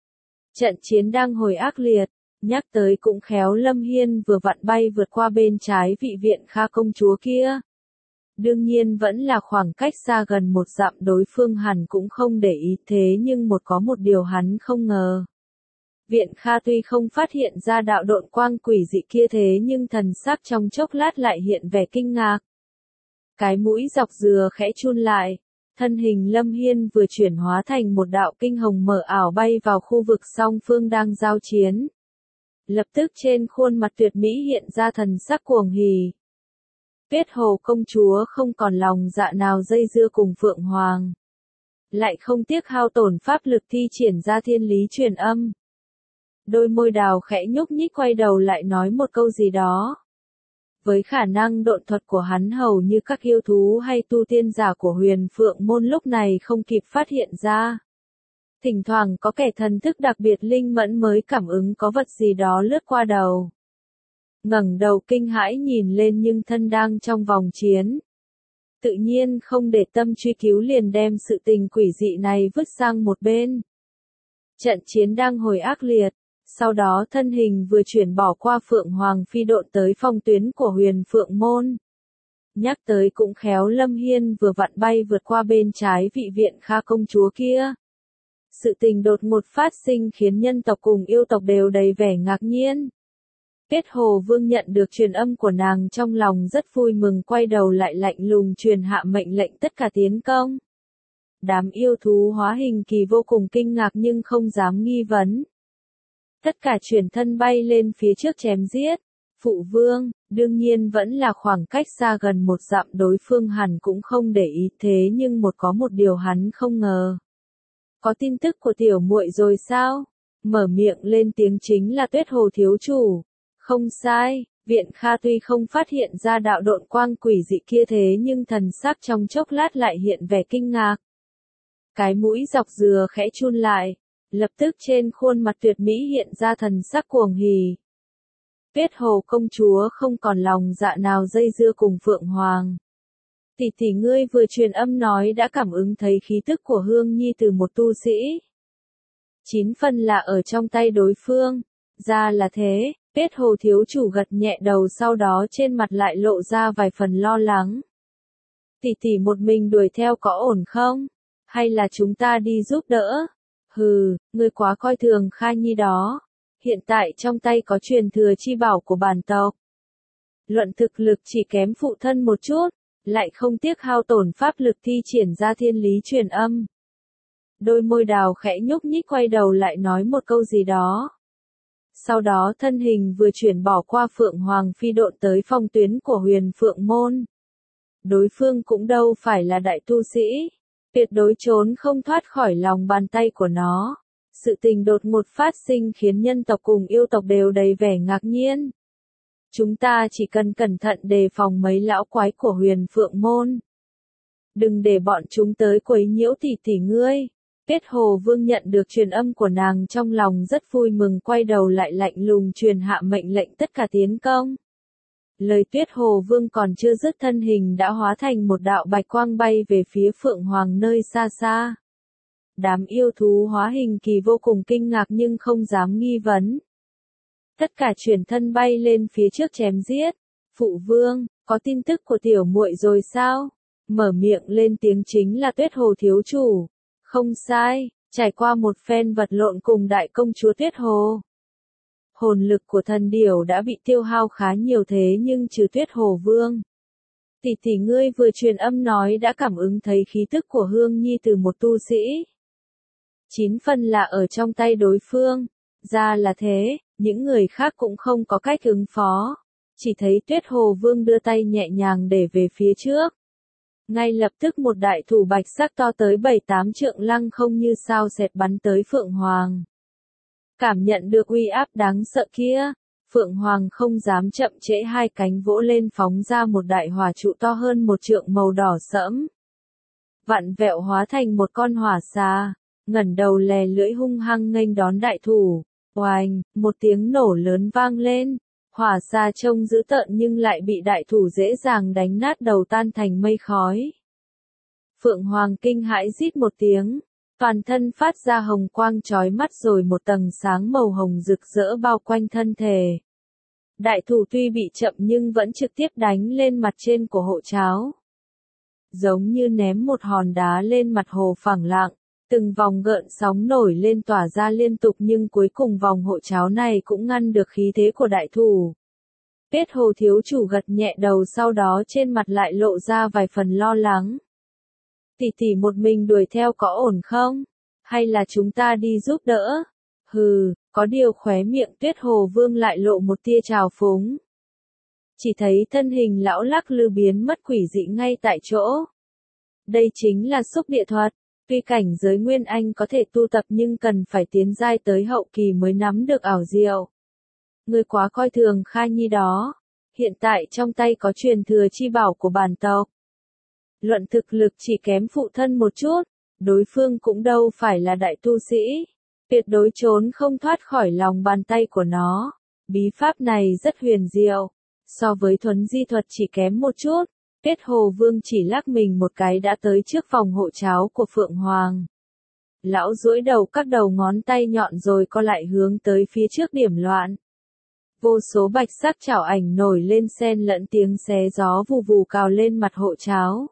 Trận chiến đang hồi ác liệt, nhắc tới cũng khéo Lâm Hiên vừa vặn bay vượt qua bên trái vị viện Kha công chúa kia. Đương nhiên vẫn là khoảng cách xa gần một dặm, đối phương hẳn cũng không để ý, thế nhưng một có một điều hắn không ngờ. Viện Kha tuy không phát hiện ra đạo độn quang quỷ dị kia thế nhưng thần sắc trong chốc lát lại hiện vẻ kinh ngạc. Cái mũi dọc dừa khẽ chun lại, thân hình Lâm Hiên vừa chuyển hóa thành một đạo kinh hồng mờ ảo bay vào khu vực song phương đang giao chiến. Lập tức trên khuôn mặt tuyệt mỹ hiện ra thần sắc cuồng hỉ. Tuyết Hồ công chúa không còn lòng dạ nào dây dưa cùng Phượng Hoàng. Lại không tiếc hao tổn pháp lực thi triển ra thiên lý truyền âm. Đôi môi đào khẽ nhúc nhích quay đầu lại nói một câu gì đó. Với khả năng độn thuật của hắn hầu như các yêu thú hay tu tiên giả của Huyền Phượng môn lúc này không kịp phát hiện ra. Thỉnh thoảng có kẻ thần thức đặc biệt linh mẫn mới cảm ứng có vật gì đó lướt qua đầu. Ngẩng đầu kinh hãi nhìn lên nhưng thân đang trong vòng chiến. Tự nhiên không để tâm truy cứu liền đem sự tình quỷ dị này vứt sang một bên. Trận chiến đang hồi ác liệt, sau đó thân hình vừa chuyển bỏ qua Phượng Hoàng phi độn tới phong tuyến của Huyền Phượng môn. Nhắc tới cũng khéo Lâm Hiên vừa vặn bay vượt qua bên trái vị viện Kha công chúa kia. Sự tình đột ngột phát sinh khiến nhân tộc cùng yêu tộc đều đầy vẻ ngạc nhiên. Kết Hồ Vương nhận được truyền âm của nàng trong lòng rất vui mừng, quay đầu lại lạnh lùng truyền hạ mệnh lệnh tất cả tiến công. Đám yêu thú hóa hình kỳ vô cùng kinh ngạc nhưng không dám nghi vấn. Tất cả chuyển thân bay lên phía trước chém giết. Phụ vương, đương nhiên vẫn là khoảng cách xa gần một dặm, đối phương hẳn cũng không để ý, thế nhưng một có một điều hắn không ngờ. Có tin tức của tiểu muội rồi sao? Mở miệng lên tiếng chính là Tuyết Hồ thiếu chủ. Không sai, viện Kha tuy không phát hiện ra đạo độn quang quỷ dị kia thế nhưng thần sắc trong chốc lát lại hiện vẻ kinh ngạc. Cái mũi dọc dừa khẽ chun lại, lập tức trên khuôn mặt tuyệt mỹ hiện ra thần sắc cuồng hỉ. Tuyết Hồ công chúa không còn lòng dạ nào dây dưa cùng Phượng Hoàng. Tỷ tỷ ngươi vừa truyền âm nói đã cảm ứng thấy khí tức của Hương Nhi từ một tu sĩ. Chín phần là ở trong tay đối phương. Ra là thế, Tuyết Hồ thiếu chủ gật nhẹ đầu, sau đó trên mặt lại lộ ra vài phần lo lắng. Tỷ tỷ một mình đuổi theo có ổn không? Hay là chúng ta đi giúp đỡ? Hừ, ngươi quá coi thường Kha Nhi đó. Hiện tại trong tay có truyền thừa chi bảo của bản tộc. Luận thực lực chỉ kém phụ thân một chút, lại không tiếc hao tổn pháp lực thi triển ra thiên lý truyền âm. Đôi môi đào khẽ nhúc nhích quay đầu lại nói một câu gì đó. Sau đó thân hình vừa chuyển bỏ qua Phượng Hoàng phi độn tới phong tuyến của Huyền Phượng môn. Đối phương cũng đâu phải là đại tu sĩ, tuyệt đối trốn không thoát khỏi lòng bàn tay của nó. Sự tình đột ngột phát sinh khiến nhân tộc cùng yêu tộc đều đầy vẻ ngạc nhiên. Chúng ta chỉ cần cẩn thận đề phòng mấy lão quái của Huyền Phượng môn. Đừng để bọn chúng tới quấy nhiễu tỷ tỷ ngươi. Kết Hồ Vương nhận được truyền âm của nàng trong lòng rất vui mừng, quay đầu lại lạnh lùng truyền hạ mệnh lệnh tất cả tiến công. Lời Tuyết Hồ Vương còn chưa dứt, thân hình đã hóa thành một đạo bạch quang bay về phía Phượng Hoàng nơi xa xa. Đám yêu thú hóa hình kỳ vô cùng kinh ngạc nhưng không dám nghi vấn. Tất cả chuyển thân bay lên phía trước chém giết. Phụ vương, có tin tức của tiểu muội rồi sao? Mở miệng lên tiếng chính là Tuyết Hồ thiếu chủ. Không sai, trải qua một phen vật lộn cùng đại công chúa Tuyết Hồ. Hồn lực của thần điểu đã bị tiêu hao khá nhiều, thế nhưng trừ Tuyết Hồ Vương. Tỷ tỷ ngươi vừa truyền âm nói đã cảm ứng thấy khí tức của Hương Nhi từ một tu sĩ. Chín phần là ở trong tay đối phương. Ra là thế, những người khác cũng không có cách ứng phó. Chỉ thấy Tuyết Hồ Vương đưa tay nhẹ nhàng để về phía trước. Ngay lập tức một đại thủ bạch sắc to tới bảy tám trượng lăng không như sao xẹt bắn tới Phượng Hoàng. Cảm nhận được uy áp đáng sợ kia, Phượng Hoàng không dám chậm trễ, hai cánh vỗ lên phóng ra một đại hỏa trụ to hơn một trượng màu đỏ sẫm. vặn vẹo hóa thành một con hỏa xà, ngẩng đầu lè lưỡi hung hăng nghênh đón đại thủ. Oành, một tiếng nổ lớn vang lên, hỏa xà trông dữ tợn nhưng lại bị đại thủ dễ dàng đánh nát đầu tan thành mây khói. Phượng Hoàng kinh hãi rít một tiếng, toàn thân phát ra hồng quang chói mắt rồi một tầng sáng màu hồng rực rỡ bao quanh thân thể. Đại thủ tuy bị chậm nhưng vẫn trực tiếp đánh lên mặt trên của hộ cháo. Giống như ném một hòn đá lên mặt hồ phẳng lặng, từng vòng gợn sóng nổi lên tỏa ra liên tục nhưng cuối cùng vòng hộ cháo này cũng ngăn được khí thế của đại thủ. Tuyết Hồ thiếu chủ gật nhẹ đầu sau đó trên mặt lại lộ ra vài phần lo lắng. Tỷ tỷ một mình đuổi theo có ổn không? Hay là chúng ta đi giúp đỡ? Hừ, có điều khóe miệng Tuyết Hồ Vương lại lộ một tia trào phúng. Chỉ thấy thân hình lão lắc lư biến mất quỷ dị ngay tại chỗ. Đây chính là xúc địa thuật, tuy cảnh giới Nguyên Anh có thể tu tập nhưng cần phải tiến giai tới hậu kỳ mới nắm được ảo diệu. Ngươi quá coi thường Kha Nhi đó, hiện tại trong tay có truyền thừa chi bảo của bản tộc. Luận thực lực chỉ kém phụ thân một chút, đối phương cũng đâu phải là đại tu sĩ, tuyệt đối trốn không thoát khỏi lòng bàn tay của nó. Bí pháp này rất huyền diệu, so với thuấn di thuật chỉ kém một chút. Tuyết Hồ Vương chỉ lắc mình một cái đã tới trước phòng hộ cháo của Phượng Hoàng. Lão duỗi đầu các đầu ngón tay nhọn rồi co lại hướng tới phía trước điểm loạn. Vô số bạch sắc chảo ảnh nổi lên xen lẫn tiếng xé gió vù vù cào lên mặt hộ cháo.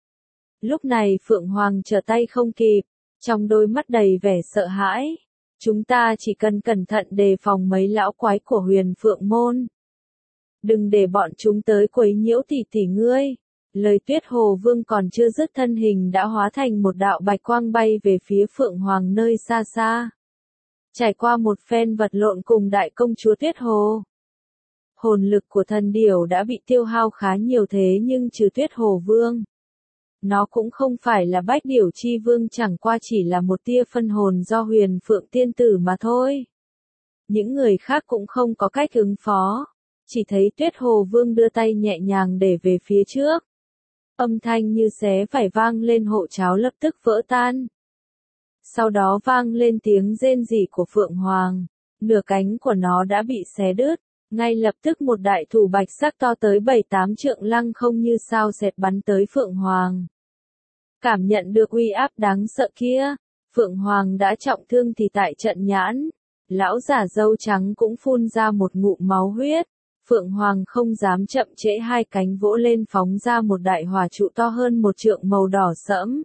Lúc này Phượng Hoàng trở tay không kịp, trong đôi mắt đầy vẻ sợ hãi. Chúng ta chỉ cần cẩn thận đề phòng mấy lão quái của Huyền Phượng Môn. Đừng để bọn chúng tới quấy nhiễu tỷ tỷ ngươi. Lời Tuyết Hồ Vương còn chưa dứt thân hình đã hóa thành một đạo bạch quang bay về phía Phượng Hoàng nơi xa xa. Trải qua một phen vật lộn cùng đại công chúa Tuyết Hồ. Hồn lực của thần điểu đã bị tiêu hao khá nhiều thế nhưng trừ Tuyết Hồ Vương. Nó cũng không phải là Bách Điểu Chi Vương, chẳng qua chỉ là một tia phân hồn do Huyền Phượng Tiên Tử mà thôi. Những người khác cũng không có cách ứng phó. Chỉ thấy Tuyết Hồ Vương đưa tay nhẹ nhàng để về phía trước. Âm thanh như xé vải vang lên, hộ cháo lập tức vỡ tan. Sau đó vang lên tiếng rên rỉ của Phượng Hoàng. Nửa cánh của nó đã bị xé đứt. Ngay lập tức một đại thủ bạch sắc to tới bảy tám trượng lăng không như sao xẹt bắn tới Phượng Hoàng. Cảm nhận được uy áp đáng sợ kia, Phượng Hoàng đã trọng thương thì tại trận nhãn. Lão giả râu trắng cũng phun ra một ngụm máu huyết. Phượng Hoàng không dám chậm trễ, hai cánh vỗ lên phóng ra một đại hỏa trụ to hơn một trượng màu đỏ sẫm.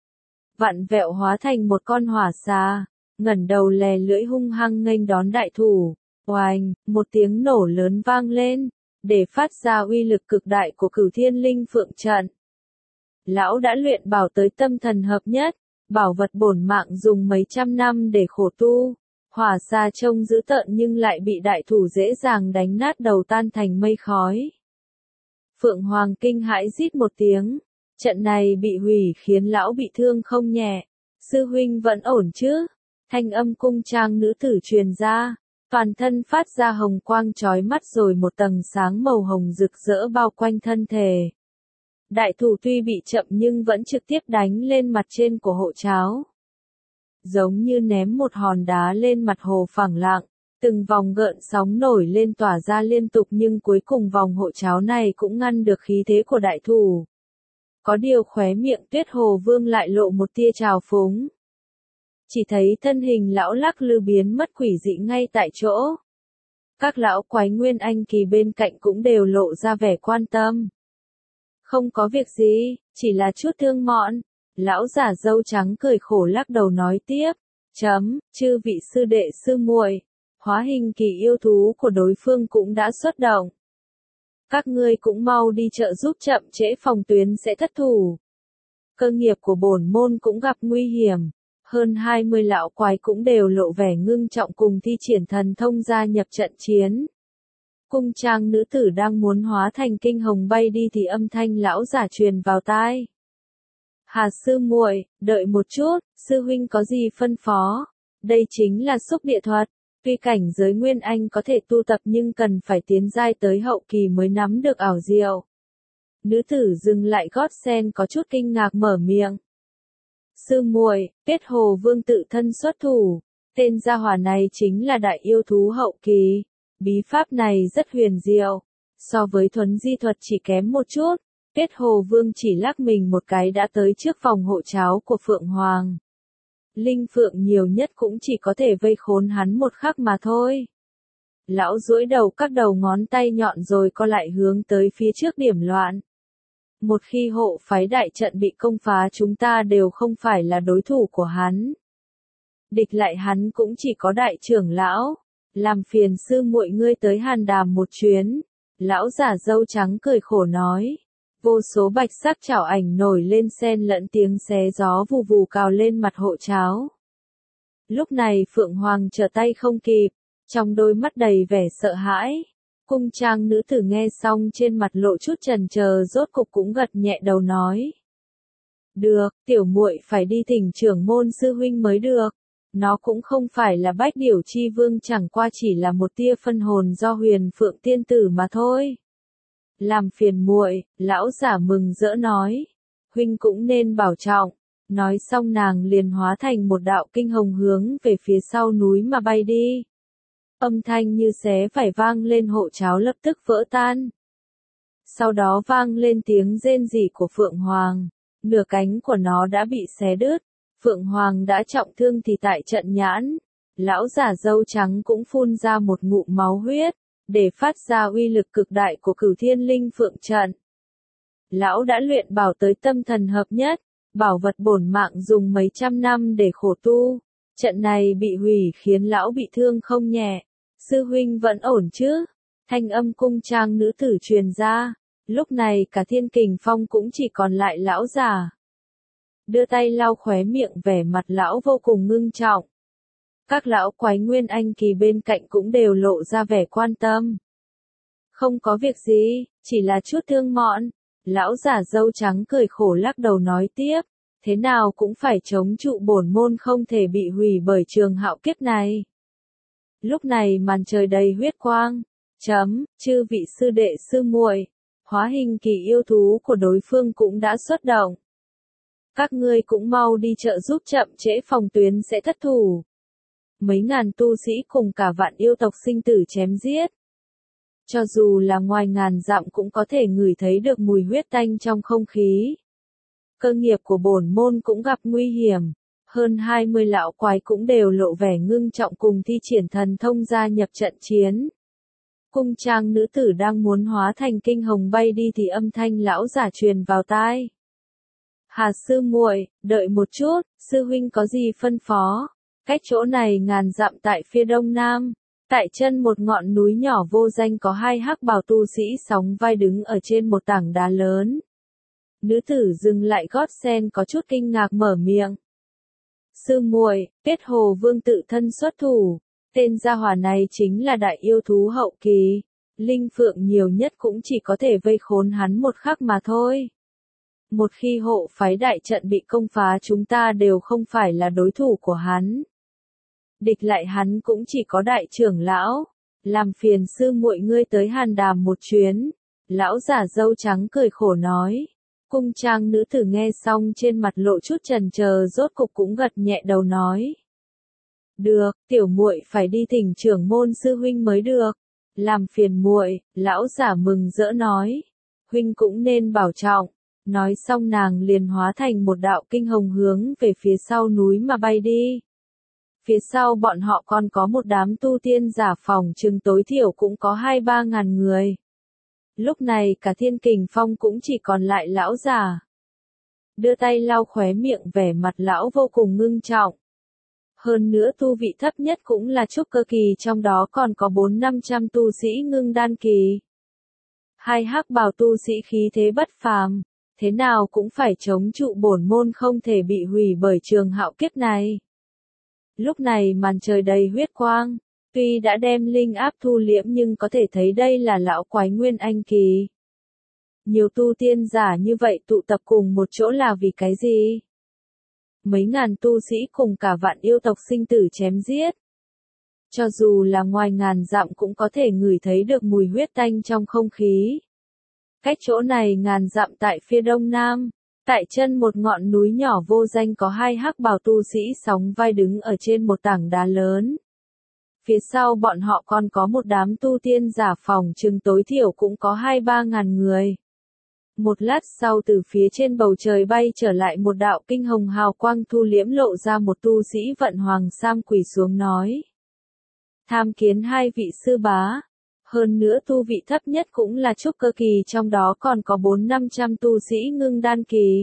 Vặn vẹo hóa thành một con hỏa xà, ngẩng đầu lè lưỡi hung hăng nghênh đón đại thủ. Oành, một tiếng nổ lớn vang lên, để phát ra uy lực cực đại của Cửu Thiên Linh Phượng trận. Lão đã luyện bảo tới tâm thần hợp nhất, bảo vật bổn mạng dùng mấy trăm năm để khổ tu. Hỏa xà trông dữ tợn nhưng lại bị đại thủ dễ dàng đánh nát đầu tan thành mây khói. Phượng Hoàng kinh hãi rít một tiếng, trận này bị hủy khiến lão bị thương không nhẹ. Sư huynh vẫn ổn chứ? Thanh âm cung trang nữ tử truyền ra, toàn thân phát ra hồng quang chói mắt rồi một tầng sáng màu hồng rực rỡ bao quanh thân thể. Đại thủ tuy bị chậm nhưng vẫn trực tiếp đánh lên mặt trên của hộ cháo. Giống như ném một hòn đá lên mặt hồ phẳng lặng, từng vòng gợn sóng nổi lên tỏa ra liên tục nhưng cuối cùng vòng hộ cháo này cũng ngăn được khí thế của đại thủ. Có điều khóe miệng Tuyết Hồ Vương lại lộ một tia trào phúng. Chỉ thấy thân hình lão lắc lư biến mất quỷ dị ngay tại chỗ. Các lão quái Nguyên Anh kỳ bên cạnh cũng đều lộ ra vẻ quan tâm. Không có việc gì, chỉ là chút thương mọn. Lão giả râu trắng cười khổ lắc đầu nói tiếp, chấm, chư vị sư đệ sư muội, hóa hình kỳ yêu thú của đối phương cũng đã xuất động. Các ngươi cũng mau đi trợ giúp, chậm trễ phòng tuyến sẽ thất thủ. Cơ nghiệp của bổn môn cũng gặp nguy hiểm. Hơn hai mươi lão quái cũng đều lộ vẻ ngưng trọng cùng thi triển thần thông gia nhập trận chiến. Cung trang nữ tử đang muốn hóa thành kinh hồng bay đi thì âm thanh lão giả truyền vào tai. Hà sư muội, đợi một chút, sư huynh có gì phân phó? Đây chính là xúc địa thuật, tuy cảnh giới Nguyên Anh có thể tu tập nhưng cần phải tiến giai tới hậu kỳ mới nắm được ảo diệu. Nữ tử dừng lại gót sen có chút kinh ngạc mở miệng. Sư muội, Tiết Hồ Vương tự thân xuất thủ, tên gia hỏa này chính là đại yêu thú hậu kỳ, bí pháp này rất huyền diệu, so với thuấn di thuật chỉ kém một chút. Tiết Hồ Vương chỉ lắc mình một cái đã tới trước phòng hộ cháo của Phượng Hoàng. Linh Phượng nhiều nhất cũng chỉ có thể vây khốn hắn một khắc mà thôi. Lão duỗi đầu các đầu ngón tay nhọn rồi co lại hướng tới phía trước điểm loạn. Một khi hộ phái đại trận bị công phá chúng ta đều không phải là đối thủ của hắn. Địch lại hắn cũng chỉ có đại trưởng lão. Làm phiền sư muội ngươi tới Hàn Đàm một chuyến. Lão giả râu trắng cười khổ nói. Vô số bạch sắc chảo ảnh nổi lên xen lẫn tiếng xé gió vù vù cào lên mặt hộ cháo. Lúc này Phượng Hoàng trở tay không kịp, trong đôi mắt đầy vẻ sợ hãi. Cung trang nữ tử nghe xong trên mặt lộ chút chần chờ rốt cục cũng gật nhẹ đầu nói. Được, tiểu muội phải đi thỉnh trưởng môn sư huynh mới được. Nó cũng không phải là bách điểu chi vương, chẳng qua chỉ là một tia phân hồn do huyền phượng tiên tử mà thôi. Làm phiền muội, lão giả mừng rỡ nói. Huynh cũng nên bảo trọng. Nói xong nàng liền hóa thành một đạo kinh hồng hướng về phía sau núi mà bay đi. Âm thanh như xé phải vang lên, hộ cháo lập tức vỡ tan. Sau đó vang lên tiếng rên rỉ của Phượng Hoàng. Nửa cánh của nó đã bị xé đứt. Phượng Hoàng đã trọng thương thì tại trận nhãn. Lão giả râu trắng cũng phun ra một ngụm máu huyết, để phát ra uy lực cực đại của Cửu Thiên Linh Phượng trận. Lão đã luyện bảo tới tâm thần hợp nhất, bảo vật bổn mạng dùng mấy trăm năm để khổ tu. Trận này bị hủy khiến lão bị thương không nhẹ. Sư huynh vẫn ổn chứ? Thanh âm cung trang nữ tử truyền ra. Lúc này cả Thiên Kình Phong cũng chỉ còn lại lão già. Đưa tay lau khóe miệng, vẻ mặt lão vô cùng ngưng trọng. Các lão quái nguyên anh kỳ bên cạnh cũng đều lộ ra vẻ quan tâm. Không có việc gì, chỉ là chút thương mọn. Lão giả râu trắng cười khổ lắc đầu nói tiếp. Thế nào cũng phải chống trụ bổn môn không thể bị hủy bởi trường hạo kiếp này. Lúc này màn trời đầy huyết quang. Chấm, chư vị sư đệ sư muội, hóa hình kỳ yêu thú của đối phương cũng đã xuất động. Các ngươi cũng mau đi trợ giúp, chậm trễ phòng tuyến sẽ thất thủ. Mấy ngàn tu sĩ cùng cả vạn yêu tộc sinh tử chém giết. Cho dù là ngoài ngàn dặm cũng có thể ngửi thấy được mùi huyết tanh trong không khí. Cơ nghiệp của bổn môn cũng gặp nguy hiểm. Hơn hai mươi lão quái cũng đều lộ vẻ ngưng trọng cùng thi triển thần thông gia nhập trận chiến. Cung trang nữ tử đang muốn hóa thành kinh hồng bay đi thì âm thanh lão giả truyền vào tai. Hà sư muội, đợi một chút, sư huynh có gì phân phó? Cách chỗ này ngàn dặm tại phía đông nam, tại chân một ngọn núi nhỏ vô danh có hai hắc bào tu sĩ sóng vai đứng ở trên một tảng đá lớn. Nữ tử dừng lại gót sen có chút kinh ngạc mở miệng. Sư muội, Tiết Hồ Vương tự thân xuất thủ, tên gia hỏa này chính là đại yêu thú hậu kỳ, Linh Phượng nhiều nhất cũng chỉ có thể vây khốn hắn một khắc mà thôi. Một khi hộ phái đại trận bị công phá chúng ta đều không phải là đối thủ của hắn. Địch lại hắn cũng chỉ có đại trưởng lão. Làm phiền sư muội ngươi tới Hàn Đàm một chuyến. Lão giả râu trắng cười khổ nói. Cung trang nữ tử nghe xong trên mặt lộ chút chần chờ rốt cục cũng gật nhẹ đầu nói. Được, tiểu muội phải đi thỉnh trưởng môn sư huynh mới được. Làm phiền muội, lão giả mừng rỡ nói. Huynh cũng nên bảo trọng. Nói xong nàng liền hóa thành một đạo kinh hồng hướng về phía sau núi mà bay đi. Phía sau bọn họ còn có một đám tu tiên giả, phòng chừng tối thiểu cũng có hai ba ngàn người. Lúc này cả Thiên Kình Phong cũng chỉ còn lại lão già. Đưa tay lau khóe miệng, vẻ mặt lão vô cùng ngưng trọng. Hơn nữa tu vị thấp nhất cũng là trúc cơ kỳ, trong đó còn có bốn năm trăm tu sĩ ngưng đan kỳ. Hai hắc bào tu sĩ khí thế bất phàm. Thế nào cũng phải chống trụ bổn môn không thể bị hủy bởi trường hạo kiếp này. Lúc này màn trời đầy huyết quang, tuy đã đem linh áp thu liễm nhưng có thể thấy đây là lão quái nguyên anh kỳ. Nhiều tu tiên giả như vậy tụ tập cùng một chỗ là vì cái gì? Mấy ngàn tu sĩ cùng cả vạn yêu tộc sinh tử chém giết. Cho dù là ngoài ngàn dặm cũng có thể ngửi thấy được mùi huyết tanh trong không khí. Cách chỗ này ngàn dặm tại phía đông nam, Tại chân một ngọn núi nhỏ vô danh có hai hắc bào tu sĩ sóng vai đứng ở trên một tảng đá lớn. Phía sau bọn họ còn có một đám tu tiên giả, phòng chừng tối thiểu cũng có hai ba ngàn người. Một lát sau từ phía trên bầu trời bay trở lại một đạo kinh hồng hào quang thu liễm, lộ ra một tu sĩ vận hoàng sam quỳ xuống nói. Tham kiến hai vị sư bá. Hơn nữa tu vị thấp nhất cũng là trúc cơ kỳ, trong đó còn có bốn năm trăm tu sĩ ngưng đan kỳ.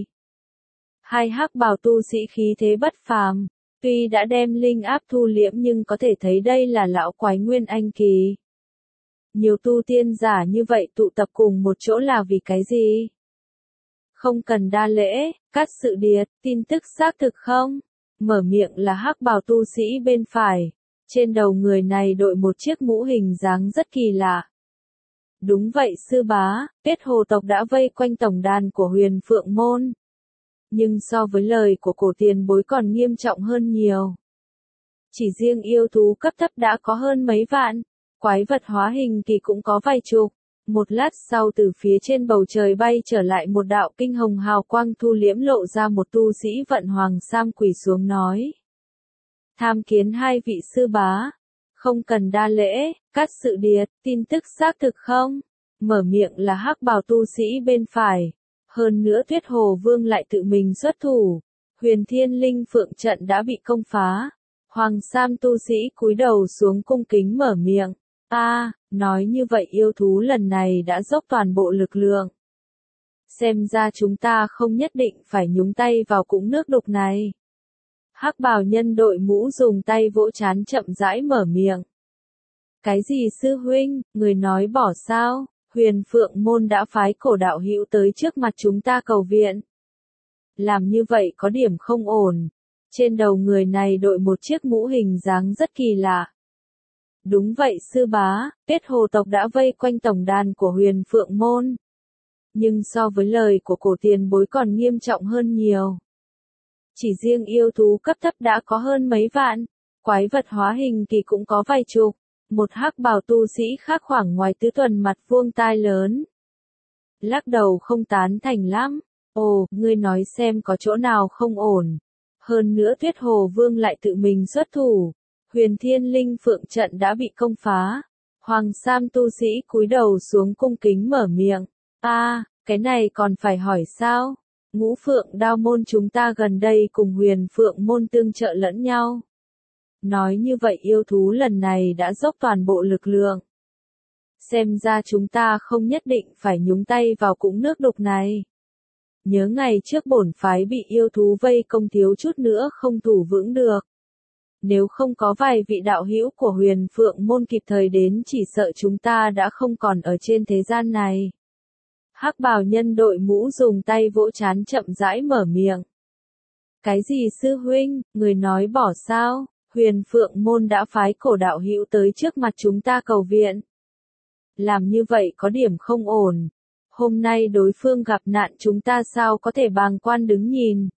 Hai hắc bào tu sĩ khí thế bất phàm, tuy đã đem linh áp thu liễm nhưng có thể thấy đây là lão quái nguyên anh kỳ. Nhiều tu tiên giả như vậy tụ tập cùng một chỗ là vì cái gì? Không cần đa lễ, cát sự điệt, tin tức xác thực không? Mở miệng là hắc bào tu sĩ bên phải. Trên đầu người này đội một chiếc mũ hình dáng rất kỳ lạ. Đúng vậy sư bá, Tiết Hồ tộc đã vây quanh tổng đàn của Huyền Phượng môn. Nhưng so với lời của cổ tiền bối còn nghiêm trọng hơn nhiều. Chỉ riêng yêu thú cấp thấp đã có hơn mấy vạn, quái vật hóa hình kỳ cũng có vài chục. Một lát sau từ phía trên bầu trời bay trở lại một đạo kinh hồng hào quang thu liễm, lộ ra một tu sĩ vận hoàng sam quỳ xuống nói. Tham kiến hai vị sư bá. Không cần đa lễ, cát sự điệt, tin tức xác thực không? Mở miệng là hắc bào tu sĩ bên phải. Hơn nữa Tuyết Hồ Vương lại tự mình xuất thủ. Huyền Thiên Linh Phượng trận đã bị công phá. Hoàng sam tu sĩ cúi đầu xuống cung kính mở miệng. A, à, nói như vậy yêu thú lần này đã dốc toàn bộ lực lượng. Xem ra chúng ta không nhất định phải nhúng tay vào cũng nước đục này. Hắc bào nhân đội mũ dùng tay vỗ trán chậm rãi mở miệng. Cái gì sư huynh, người nói bỏ sao? Huyền Phượng môn đã phái cổ đạo hữu tới trước mặt chúng ta cầu viện. Làm như vậy có điểm không ổn. Trên đầu người này đội một chiếc mũ hình dáng rất kỳ lạ. Đúng vậy sư bá, Tiết Hồ tộc đã vây quanh tổng đàn của Huyền Phượng môn. Nhưng so với lời của cổ tiền bối còn nghiêm trọng hơn nhiều. Chỉ riêng yêu thú cấp thấp đã có hơn mấy vạn, quái vật hóa hình kỳ cũng có vài chục. Một hắc bào tu sĩ khác khoảng ngoài tứ tuần mặt vuông tai lớn. Lắc đầu không tán thành lắm. Ồ, ngươi nói xem có chỗ nào không ổn. Hơn nữa Tuyết Hồ Vương lại tự mình xuất thủ. Huyền Thiên Linh Phượng trận đã bị công phá. Hoàng sam tu sĩ cúi đầu xuống cung kính mở miệng. A, à, cái này còn phải hỏi sao? Ngũ Phượng Đao môn chúng ta gần đây cùng Huyền Phượng môn tương trợ lẫn nhau. Nói như vậy yêu thú lần này đã dốc toàn bộ lực lượng. Xem ra chúng ta không nhất định phải nhúng tay vào cũng nước đục này. Nhớ ngày trước bổn phái bị yêu thú vây công thiếu chút nữa không thủ vững được. Nếu không có vài vị đạo hữu của Huyền Phượng môn kịp thời đến, chỉ sợ chúng ta đã không còn ở trên thế gian này. Hắc bào nhân đội mũ dùng tay vỗ trán chậm rãi mở miệng. Cái gì sư huynh, người nói bỏ sao? Huyền Phượng môn đã phái cổ đạo hữu tới trước mặt chúng ta cầu viện. Làm như vậy có điểm không ổn. Hôm nay đối phương gặp nạn chúng ta sao có thể bàng quan đứng nhìn.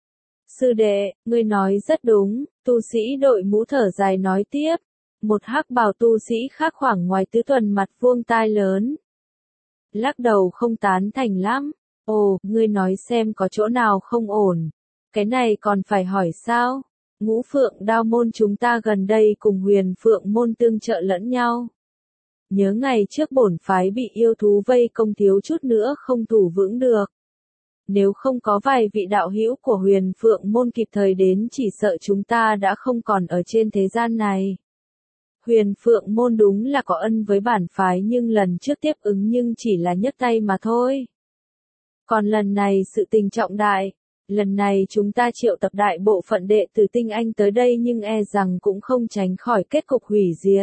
Sư đệ, ngươi nói rất đúng, tu sĩ đội mũ thở dài nói tiếp. Một hắc bào tu sĩ khác khoảng ngoài tứ tuần mặt vuông tai lớn. Lắc đầu không tán thành lắm. Ồ, ngươi nói xem có chỗ nào không ổn. Cái này còn phải hỏi sao? Ngũ Phượng Đao môn chúng ta gần đây cùng Huyền Phượng môn tương trợ lẫn nhau. Nhớ ngày trước bổn phái bị yêu thú vây công thiếu chút nữa không thủ vững được. Nếu không có vài vị đạo hữu của Huyền Phượng môn kịp thời đến, chỉ sợ chúng ta đã không còn ở trên thế gian này. Huyền Phượng môn đúng là có ân với bản phái, nhưng lần trước tiếp ứng nhưng chỉ là nhấc tay mà thôi. Còn lần này sự tình trọng đại. Lần này chúng ta triệu tập đại bộ phận đệ tử tinh anh tới đây, nhưng e rằng cũng không tránh khỏi kết cục hủy diệt.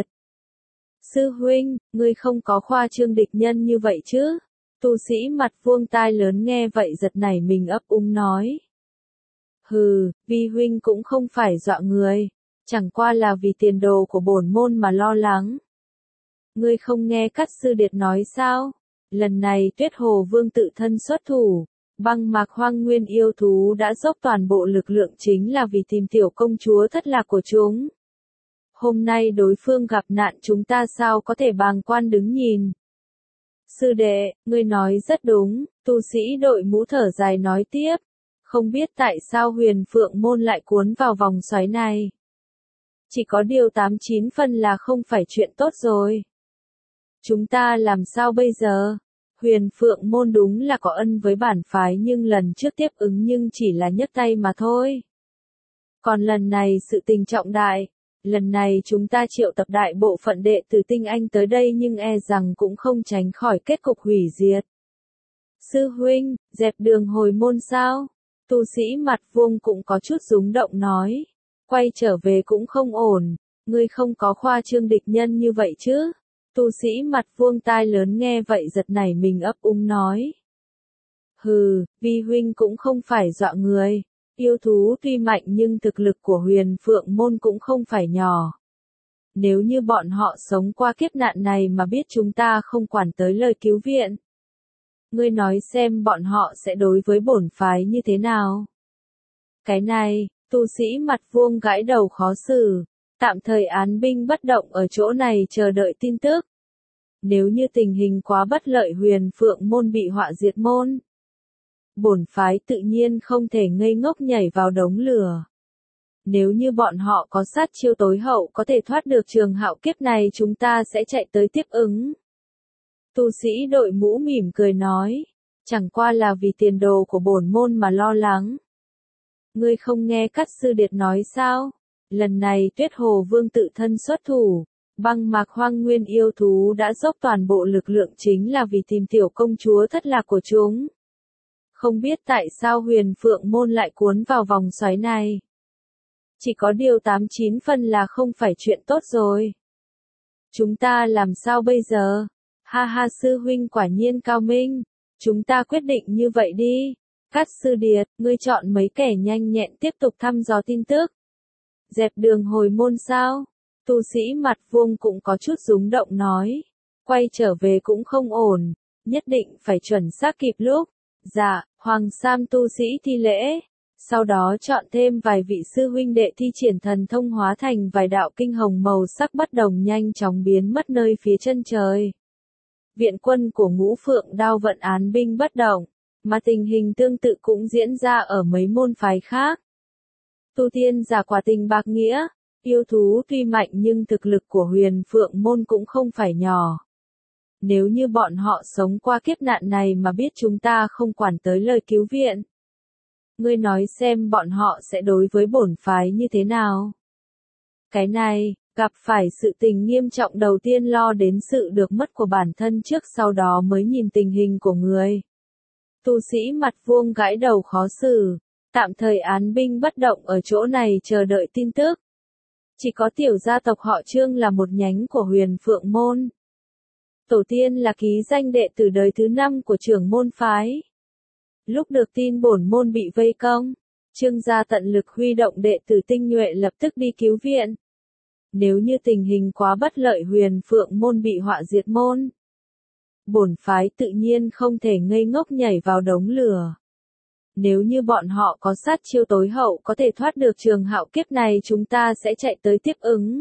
Sư huynh, ngươi không có khoa trương địch nhân như vậy chứ? Tu sĩ mặt vuông tai lớn nghe vậy giật nảy mình ấp úng nói. Hừ, vi huynh cũng không phải dọa người, chẳng qua là vì tiền đồ của bổn môn mà lo lắng. Ngươi không nghe Cát sư điệt nói sao? Lần này Tuyết Hồ Vương tự thân xuất thủ. Băng mạc hoang nguyên yêu thú đã dốc toàn bộ lực lượng chính là vì tìm tiểu công chúa thất lạc của chúng. Hôm nay đối phương gặp nạn chúng ta sao có thể bàng quan đứng nhìn. sư đệ, ngươi nói rất đúng, tu sĩ đội mũ thở dài nói tiếp. Không biết tại sao huyền phượng môn lại cuốn vào vòng xoáy này. Chỉ có điều tám chín phần là không phải chuyện tốt rồi. Chúng ta làm sao bây giờ? Huyền phượng môn đúng là có ân với bản phái nhưng lần trước tiếp ứng nhưng chỉ là nhấc tay mà thôi. Còn lần này sự tình trọng đại. Lần này chúng ta triệu tập đại bộ phận đệ tử tinh anh tới đây nhưng e rằng cũng không tránh khỏi kết cục hủy diệt. Sư huynh, dẹp đường hồi môn sao? Tu sĩ mặt vuông cũng có chút rúng động nói. Quay trở về cũng không ổn, ngươi không có khoa trương địch nhân như vậy chứ? Tu sĩ mặt vuông tai lớn nghe vậy giật nảy mình ấp úng nói. Hừ, vi huynh cũng không phải dọa người. Yêu thú tuy mạnh nhưng thực lực của huyền phượng môn cũng không phải nhỏ. Nếu như bọn họ sống qua kiếp nạn này mà biết chúng ta không quản tới lời cứu viện. Ngươi nói xem bọn họ sẽ đối với bổn phái như thế nào? Cái này, tu sĩ mặt vuông gãi đầu khó xử, tạm thời án binh bất động ở chỗ này chờ đợi tin tức. Nếu như tình hình quá bất lợi huyền phượng môn bị họa diệt môn. Bổn phái tự nhiên không thể ngây ngốc nhảy vào đống lửa. Nếu như bọn họ có sát chiêu tối hậu có thể thoát được trường hạo kiếp này chúng ta sẽ chạy tới tiếp ứng. Tu sĩ đội mũ mỉm cười nói, chẳng qua là vì tiền đồ của bổn môn mà lo lắng. Ngươi không nghe Cát Sư Điệt nói sao? Lần này Tuyết Hồ Vương tự thân xuất thủ, băng mạc hoang nguyên yêu thú đã dốc toàn bộ lực lượng chính là vì tìm tiểu công chúa thất lạc của chúng. Không biết tại sao huyền phượng môn lại cuốn vào vòng xoáy này. Chỉ có điều tám chín phần là không phải chuyện tốt rồi. Chúng ta làm sao bây giờ? Ha ha sư huynh quả nhiên cao minh. Chúng ta quyết định như vậy đi. Cát Sư Điệt, ngươi chọn mấy kẻ nhanh nhẹn tiếp tục thăm dò tin tức. Dẹp đường hồi môn sao? Tu sĩ mặt vuông cũng có chút rúng động nói. Quay trở về cũng không ổn. Nhất định phải chuẩn xác kịp lúc. Dạ, Hoàng Sam tu sĩ thi lễ. Sau đó chọn thêm vài vị sư huynh đệ thi triển thần thông hóa thành vài đạo kinh hồng màu sắc bất đồng nhanh chóng biến mất nơi phía chân trời. Viện quân của Ngũ Phượng Đao vận án binh bất động, mà tình hình tương tự cũng diễn ra ở mấy môn phái khác. Tu tiên giả quả tình bạc nghĩa, yêu thú tuy mạnh nhưng thực lực của huyền phượng môn cũng không phải nhỏ. Nếu như bọn họ sống qua kiếp nạn này mà biết chúng ta không quản tới lời cứu viện. Ngươi nói xem bọn họ sẽ đối với bổn phái như thế nào? Cái này, gặp phải sự tình nghiêm trọng đầu tiên lo đến sự được mất của bản thân trước sau đó mới nhìn tình hình của người. Tu sĩ mặt vuông gãi đầu khó xử, tạm thời án binh bất động ở chỗ này chờ đợi tin tức. Chỉ có tiểu gia tộc họ Trương là một nhánh của huyền phượng môn. Tổ tiên là ký danh đệ tử đời thứ năm của trưởng môn phái. Lúc được tin bổn môn bị vây công, Trương gia tận lực huy động đệ tử tinh nhuệ lập tức đi cứu viện. Nếu như tình hình quá bất lợi huyền phượng môn bị họa diệt môn. Bổn phái tự nhiên không thể ngây ngốc nhảy vào đống lửa. Nếu như bọn họ có sát chiêu tối hậu có thể thoát được trường hạo kiếp này chúng ta sẽ chạy tới tiếp ứng.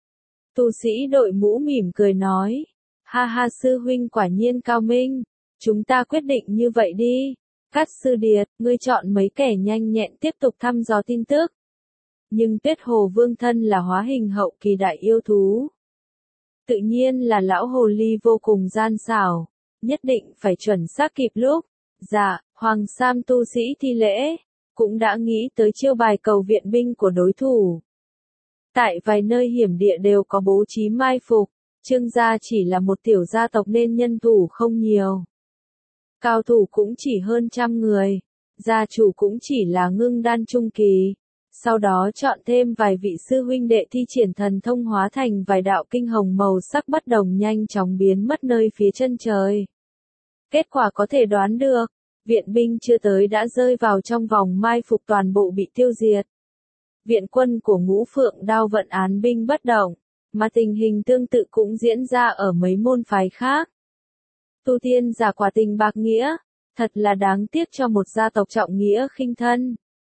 Tu sĩ đội mũ mỉm cười nói. Ha ha sư huynh quả nhiên cao minh. Chúng ta quyết định như vậy đi. Cát Sư Điệt, ngươi chọn mấy kẻ nhanh nhẹn tiếp tục thăm dò tin tức. Nhưng Tuyết Hồ Vương thân là hóa hình hậu kỳ đại yêu thú. Tự nhiên là lão hồ ly vô cùng gian xảo. Nhất định phải chuẩn xác kịp lúc. Dạ, Hoàng Sam tu sĩ thi lễ. Cũng đã nghĩ tới chiêu bài cầu viện binh của đối thủ. Tại vài nơi hiểm địa đều có bố trí mai phục. Trương gia chỉ là một tiểu gia tộc nên nhân thủ không nhiều. Cao thủ cũng chỉ hơn trăm người. Gia chủ cũng chỉ là ngưng đan trung kỳ. Sau đó chọn thêm vài vị sư huynh đệ thi triển thần thông hóa thành vài đạo kinh hồng màu sắc bất đồng nhanh chóng biến mất nơi phía chân trời. Kết quả có thể đoán được. Viện binh chưa tới đã rơi vào trong vòng mai phục toàn bộ bị tiêu diệt. Viện quân của Ngũ Phượng Đao vận án binh bất động. Mà tình hình tương tự cũng diễn ra ở mấy môn phái khác. Tu tiên giả quả tình bạc nghĩa, thật là đáng tiếc cho một gia tộc trọng nghĩa khinh thân.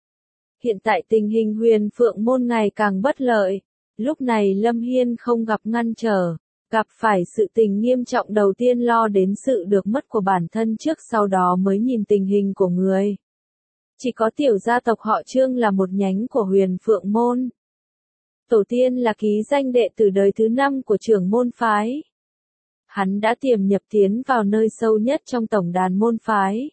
Hiện tại tình hình huyền phượng môn ngày càng bất lợi, lúc này Lâm Hiên không gặp ngăn trở, Gặp phải sự tình nghiêm trọng đầu tiên lo đến sự được mất của bản thân trước, sau đó mới nhìn tình hình của người. Chỉ có tiểu gia tộc họ Trương là một nhánh của Huyền Phượng môn. Tổ tiên là ký danh đệ tử đời thứ năm của trưởng môn phái. Hắn đã tiềm nhập tiến vào nơi sâu nhất trong tổng đàn môn phái.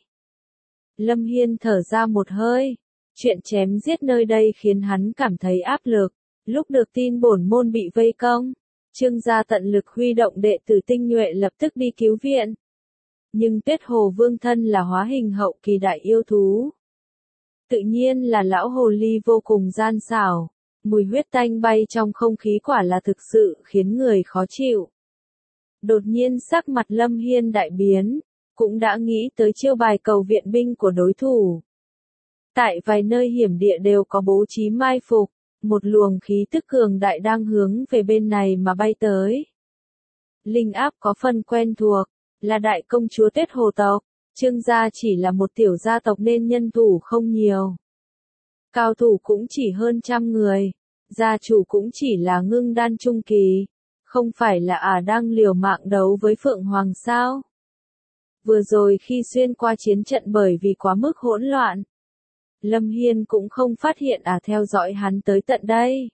Lâm Hiên thở ra một hơi. Chuyện chém giết nơi đây khiến hắn cảm thấy áp lực. Lúc được tin bổn môn bị vây công, Trương gia tận lực huy động đệ tử tinh nhuệ lập tức đi cứu viện. Nhưng Tuyết Hồ Vương thân là hóa hình hậu kỳ đại yêu thú. Tự nhiên là lão hồ ly vô cùng gian xảo. Mùi huyết tanh bay trong không khí quả là thực sự khiến người khó chịu. Đột nhiên sắc mặt Lâm Hiên đại biến, cũng đã nghĩ tới chiêu bài cầu viện binh của đối thủ. Tại vài nơi hiểm địa đều có bố trí mai phục, một luồng khí tức cường đại đang hướng về bên này mà bay tới. Linh áp có phần quen thuộc, là đại công chúa Tuyết Hồ tộc, Trương gia chỉ là một tiểu gia tộc nên nhân thủ không nhiều. Cao thủ cũng chỉ hơn trăm người, gia chủ cũng chỉ là ngưng đan trung kỳ, không phải là ả à đang liều mạng đấu với Phượng Hoàng sao? Vừa rồi khi xuyên qua chiến trận bởi vì quá mức hỗn loạn, Lâm Hiên cũng không phát hiện ả à theo dõi hắn tới tận đây.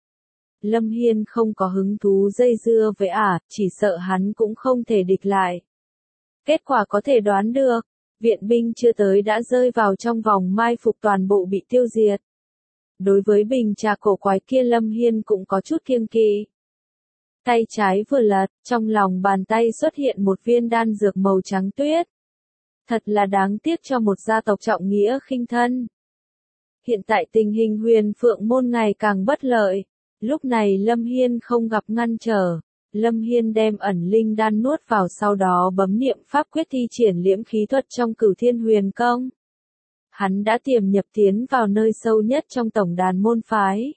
Lâm Hiên không có hứng thú dây dưa với ả, à, chỉ sợ hắn cũng không thể địch lại. Kết quả có thể đoán được, viện binh chưa tới đã rơi vào trong vòng mai phục, toàn bộ bị tiêu diệt. Đối với bình trà cổ quái kia Lâm Hiên cũng có chút kiêng kỵ. Tay trái vừa lật, trong lòng bàn tay xuất hiện một viên đan dược màu trắng tuyết. Thật là đáng tiếc cho một gia tộc trọng nghĩa khinh thân. Hiện tại tình hình Huyền Phượng môn ngày càng bất lợi. Lúc này Lâm Hiên không gặp ngăn trở. Lâm Hiên đem ẩn linh đan nuốt vào, sau đó bấm niệm pháp quyết thi triển liễm khí thuật trong Cửu Thiên Huyền Công. Hắn đã tiềm nhập tiến vào nơi sâu nhất trong tổng đàn môn phái.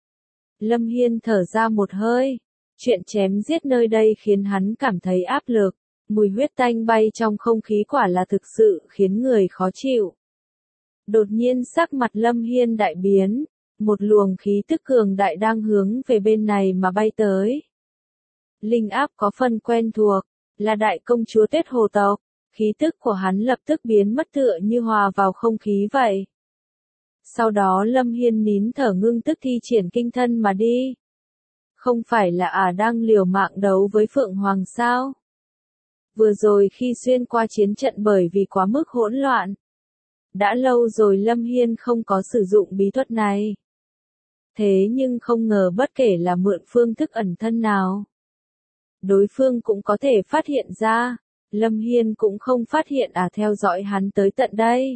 Lâm Hiên thở ra một hơi. Chuyện chém giết nơi đây khiến hắn cảm thấy áp lực. Mùi huyết tanh bay trong không khí quả là thực sự khiến người khó chịu. Đột nhiên sắc mặt Lâm Hiên đại biến. Một luồng khí tức cường đại đang hướng về bên này mà bay tới. Linh áp có phần quen thuộc, là đại công chúa Tuyết Hồ tộc. Khí tức của hắn lập tức biến mất tựa như hòa vào không khí vậy. Sau đó Lâm Hiên nín thở ngưng tức thi triển kinh thân mà đi. Không phải là ả à đang liều mạng đấu với Phượng Hoàng sao? Vừa rồi khi xuyên qua chiến trận bởi vì quá mức hỗn loạn. Đã lâu rồi Lâm Hiên không có sử dụng bí thuật này. Thế nhưng không ngờ bất kể là mượn phương thức ẩn thân nào, đối phương cũng có thể phát hiện ra. Lâm Hiên cũng không phát hiện ả à theo dõi hắn tới tận đây.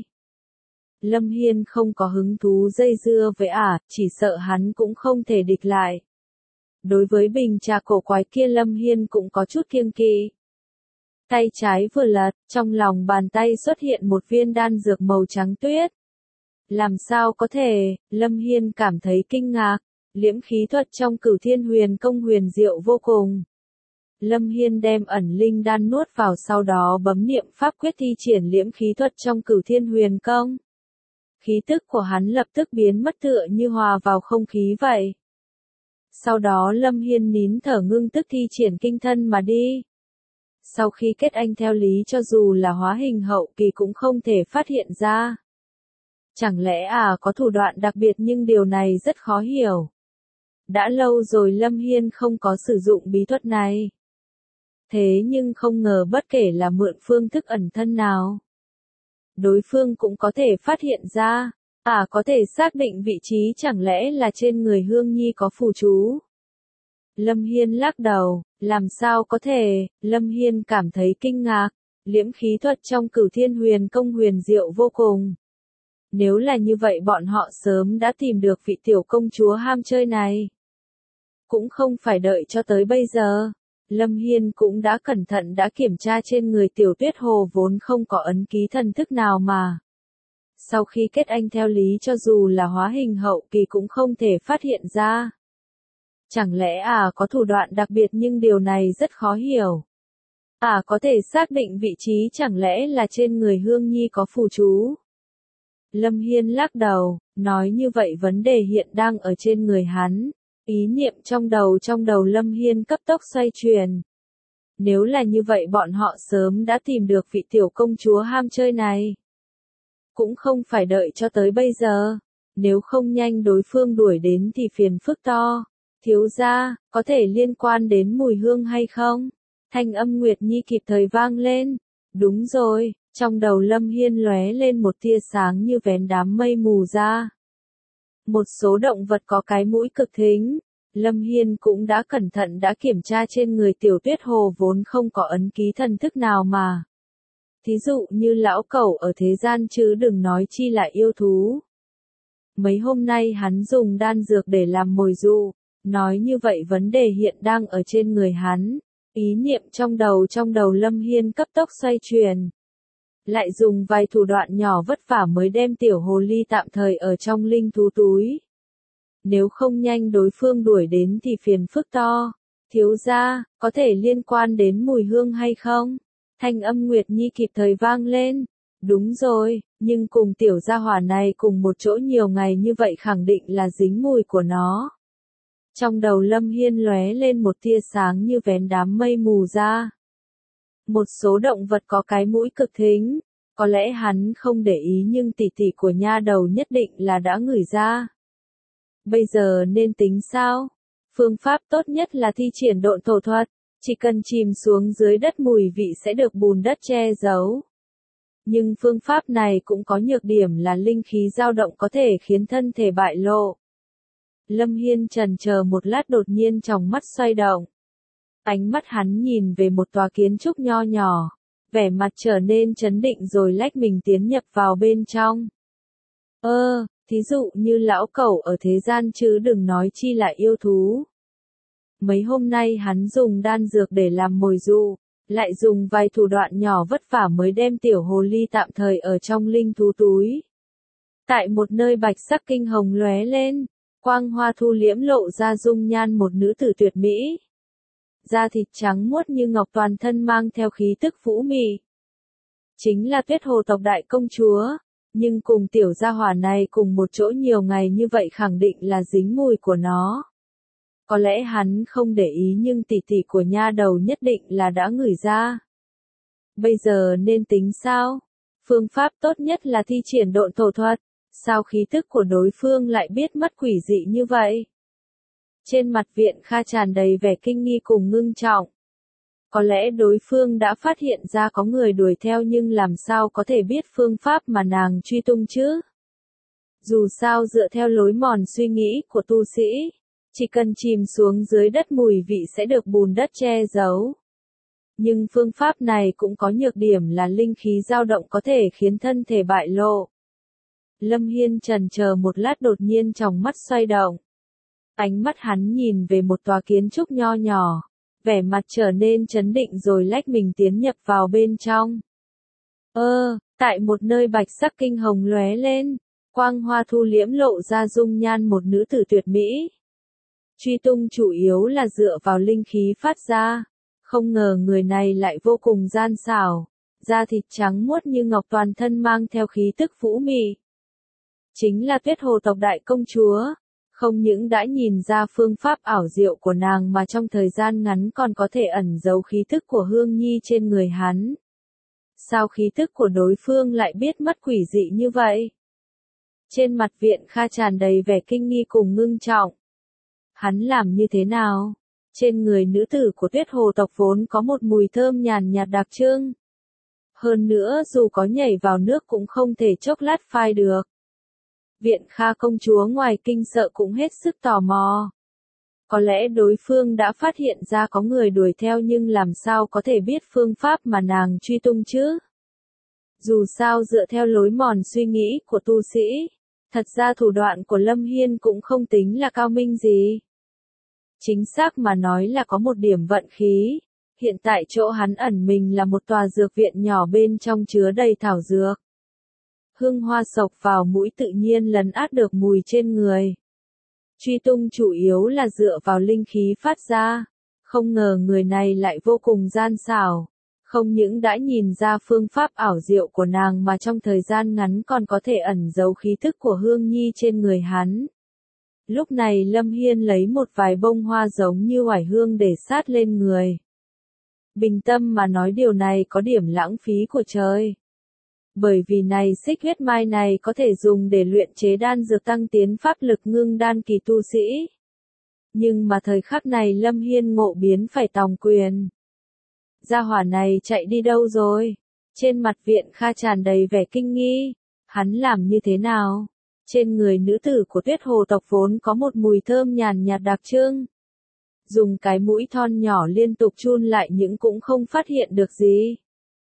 Lâm Hiên không có hứng thú dây dưa với ả, à, chỉ sợ hắn cũng không thể địch lại. Đối với bình trà cổ quái kia Lâm Hiên cũng có chút kiêng kỵ. Tay trái vừa lật, trong lòng bàn tay xuất hiện một viên đan dược màu trắng tuyết. Làm sao có thể, Lâm Hiên cảm thấy kinh ngạc, liễm khí thuật trong Cửu Thiên Huyền Công huyền diệu vô cùng. Lâm Hiên đem ẩn linh đan nuốt vào, sau đó bấm niệm pháp quyết thi triển liễm khí thuật trong Cửu Thiên Huyền Công. Khí tức của hắn lập tức biến mất tựa như hòa vào không khí vậy. Sau đó Lâm Hiên nín thở ngưng tức thi triển kinh thân mà đi. Sau khi kết anh theo lý cho dù là hóa hình hậu kỳ cũng không thể phát hiện ra. Chẳng lẽ à có thủ đoạn đặc biệt, nhưng điều này rất khó hiểu. Đã lâu rồi Lâm Hiên không có sử dụng bí thuật này. Thế nhưng không ngờ bất kể là mượn phương thức ẩn thân nào, đối phương cũng có thể phát hiện ra. À có thể xác định vị trí, chẳng lẽ là trên người Hương Nhi có phù chú? Lâm Hiên lắc đầu, làm sao có thể, Lâm Hiên cảm thấy kinh ngạc, liễm khí thuật trong Cửu Thiên Huyền Công huyền diệu vô cùng. Nếu là như vậy bọn họ sớm đã tìm được vị tiểu công chúa ham chơi này. Cũng không phải đợi cho tới bây giờ. Lâm Hiên cũng đã cẩn thận đã kiểm tra trên người tiểu Tuyết Hồ vốn không có ấn ký thần thức nào mà. Sau khi kết anh theo lý cho dù là hóa hình hậu kỳ cũng không thể phát hiện ra. Chẳng lẽ à có thủ đoạn đặc biệt, nhưng điều này rất khó hiểu. À có thể xác định vị trí, chẳng lẽ là trên người Hương Nhi có phù chú? Lâm Hiên lắc đầu, nói như vậy vấn đề hiện đang ở trên người hắn. Ý niệm trong đầu trong đầu Lâm Hiên cấp tốc xoay chuyển. Nếu là như vậy bọn họ sớm đã tìm được vị tiểu công chúa ham chơi này. Cũng không phải đợi cho tới bây giờ. Nếu không nhanh đối phương đuổi đến thì phiền phức to. Thiếu gia, có thể liên quan đến mùi hương hay không? Thanh âm Nguyệt Nhi kịp thời vang lên. Đúng rồi, trong đầu Lâm Hiên lóe lên một tia sáng như vén đám mây mù ra. Một số động vật có cái mũi cực thính. Lâm Hiên cũng đã cẩn thận đã kiểm tra trên người tiểu tuyết hồ vốn không có ấn ký thần thức nào mà. Thí dụ như lão cẩu ở thế gian chứ đừng nói chi là yêu thú. Mấy hôm nay hắn dùng đan dược để làm mồi dụ, nói như vậy vấn đề hiện đang ở trên người hắn. Ý niệm trong đầu trong đầu Lâm Hiên cấp tốc xoay chuyển. Lại dùng vài thủ đoạn nhỏ vất vả mới đem tiểu hồ ly tạm thời ở trong linh thú túi. Nếu không nhanh đối phương đuổi đến thì phiền phức to. Thiếu gia, có thể liên quan đến mùi hương hay không? Thanh âm Nguyệt Nhi kịp thời vang lên. Đúng rồi, nhưng cùng tiểu gia hỏa này cùng một chỗ nhiều ngày như vậy khẳng định là dính mùi của nó. Trong đầu Lâm Hiên lóe lên một tia sáng như vén đám mây mù ra. Một số động vật có cái mũi cực thính, có lẽ hắn không để ý nhưng tỷ tỷ của nha đầu nhất định là đã ngửi ra. Bây giờ nên tính sao? Phương pháp tốt nhất là thi triển độn thổ thuật, chỉ cần chìm xuống dưới đất mùi vị sẽ được bùn đất che giấu. Nhưng phương pháp này cũng có nhược điểm là linh khí dao động có thể khiến thân thể bại lộ. Lâm Hiên chần chờ một lát đột nhiên tròng mắt xoay động. Ánh mắt hắn nhìn về một tòa kiến trúc nho nhỏ, vẻ mặt trở nên trấn định rồi lách mình tiến nhập vào bên trong. Ơ, thí dụ như lão cẩu ở thế gian chứ đừng nói chi là yêu thú. Mấy hôm nay hắn dùng đan dược để làm mồi dụ, lại dùng vài thủ đoạn nhỏ vất vả mới đem tiểu hồ ly tạm thời ở trong linh thú túi. Tại một nơi bạch sắc kinh hồng lóe lên, quang hoa thu liễm lộ ra dung nhan một nữ tử tuyệt mỹ. Da thịt trắng muốt như ngọc toàn thân mang theo khí tức vũ mị. Chính là Tuyết Hồ tộc đại công chúa, nhưng cùng tiểu gia hỏa này cùng một chỗ nhiều ngày như vậy khẳng định là dính mùi của nó. Có lẽ hắn không để ý nhưng tỷ tỷ của nha đầu nhất định là đã ngửi ra. Bây giờ nên tính sao? Phương pháp tốt nhất là thi triển độn thổ thuật, sao khí tức của đối phương lại biết mất quỷ dị như vậy? Trên mặt Viện Kha tràn đầy vẻ kinh nghi cùng ngưng trọng. Có lẽ đối phương đã phát hiện ra có người đuổi theo nhưng làm sao có thể biết phương pháp mà nàng truy tung chứ? Dù sao dựa theo lối mòn suy nghĩ của tu sĩ, chỉ cần chìm xuống dưới đất mùi vị sẽ được bùn đất che giấu. Nhưng phương pháp này cũng có nhược điểm là linh khí dao động có thể khiến thân thể bại lộ. Lâm Hiên chần chờ một lát đột nhiên tròng mắt xoay động. Ánh mắt hắn nhìn về một tòa kiến trúc nho nhỏ, vẻ mặt trở nên trấn định rồi lách mình tiến nhập vào bên trong. Ơ, tại một nơi bạch sắc kinh hồng lóe lên, quang hoa thu liễm lộ ra dung nhan một nữ tử tuyệt mỹ. Truy tung chủ yếu là dựa vào linh khí phát ra, không ngờ người này lại vô cùng gian xảo, da thịt trắng muốt như ngọc toàn thân mang theo khí tức vũ mị. Chính là Tuyết Hồ tộc đại công chúa, không những đã nhìn ra phương pháp ảo diệu của nàng mà trong thời gian ngắn còn có thể ẩn giấu khí tức của Hương Nhi trên người hắn. Sao khí tức của đối phương lại biết mất quỷ dị như vậy? Trên mặt Viện Kha tràn đầy vẻ kinh nghi cùng ngưng trọng. Hắn làm như thế nào? Trên người nữ tử của Tuyết Hồ tộc vốn có một mùi thơm nhàn nhạt đặc trưng. Hơn nữa dù có nhảy vào nước cũng không thể chốc lát phai được. Viện Kha công chúa ngoài kinh sợ cũng hết sức tò mò. Có lẽ đối phương đã phát hiện ra có người đuổi theo nhưng làm sao có thể biết phương pháp mà nàng truy tung chứ? Dù sao dựa theo lối mòn suy nghĩ của tu sĩ, thật ra thủ đoạn của Lâm Hiên cũng không tính là cao minh gì. Chính xác mà nói là có một điểm vận khí. Hiện tại chỗ hắn ẩn mình là một tòa dược viện nhỏ bên trong chứa đầy thảo dược. Hương hoa sộc vào mũi tự nhiên lấn át được mùi trên người. Truy tung chủ yếu là dựa vào linh khí phát ra. Không ngờ người này lại vô cùng gian xảo. Không những đã nhìn ra phương pháp ảo diệu của nàng mà trong thời gian ngắn còn có thể ẩn giấu khí thức của Hương Nhi trên người hắn. Lúc này Lâm Hiên lấy một vài bông hoa giống như oải hương để sát lên người. Bình tâm mà nói điều này có điểm lãng phí của trời. Bởi vì này xích huyết mai này có thể dùng để luyện chế đan dược tăng tiến pháp lực ngưng đan kỳ tu sĩ. Nhưng mà thời khắc này Lâm Hiên ngộ biến phải tòng quyền. Gia hỏa này chạy đi đâu rồi? Trên mặt Viện Kha tràn đầy vẻ kinh nghi. Hắn làm như thế nào? Trên người nữ tử của Tuyết Hồ tộc vốn có một mùi thơm nhàn nhạt đặc trưng. Dùng cái mũi thon nhỏ liên tục chun lại nhưng cũng không phát hiện được gì.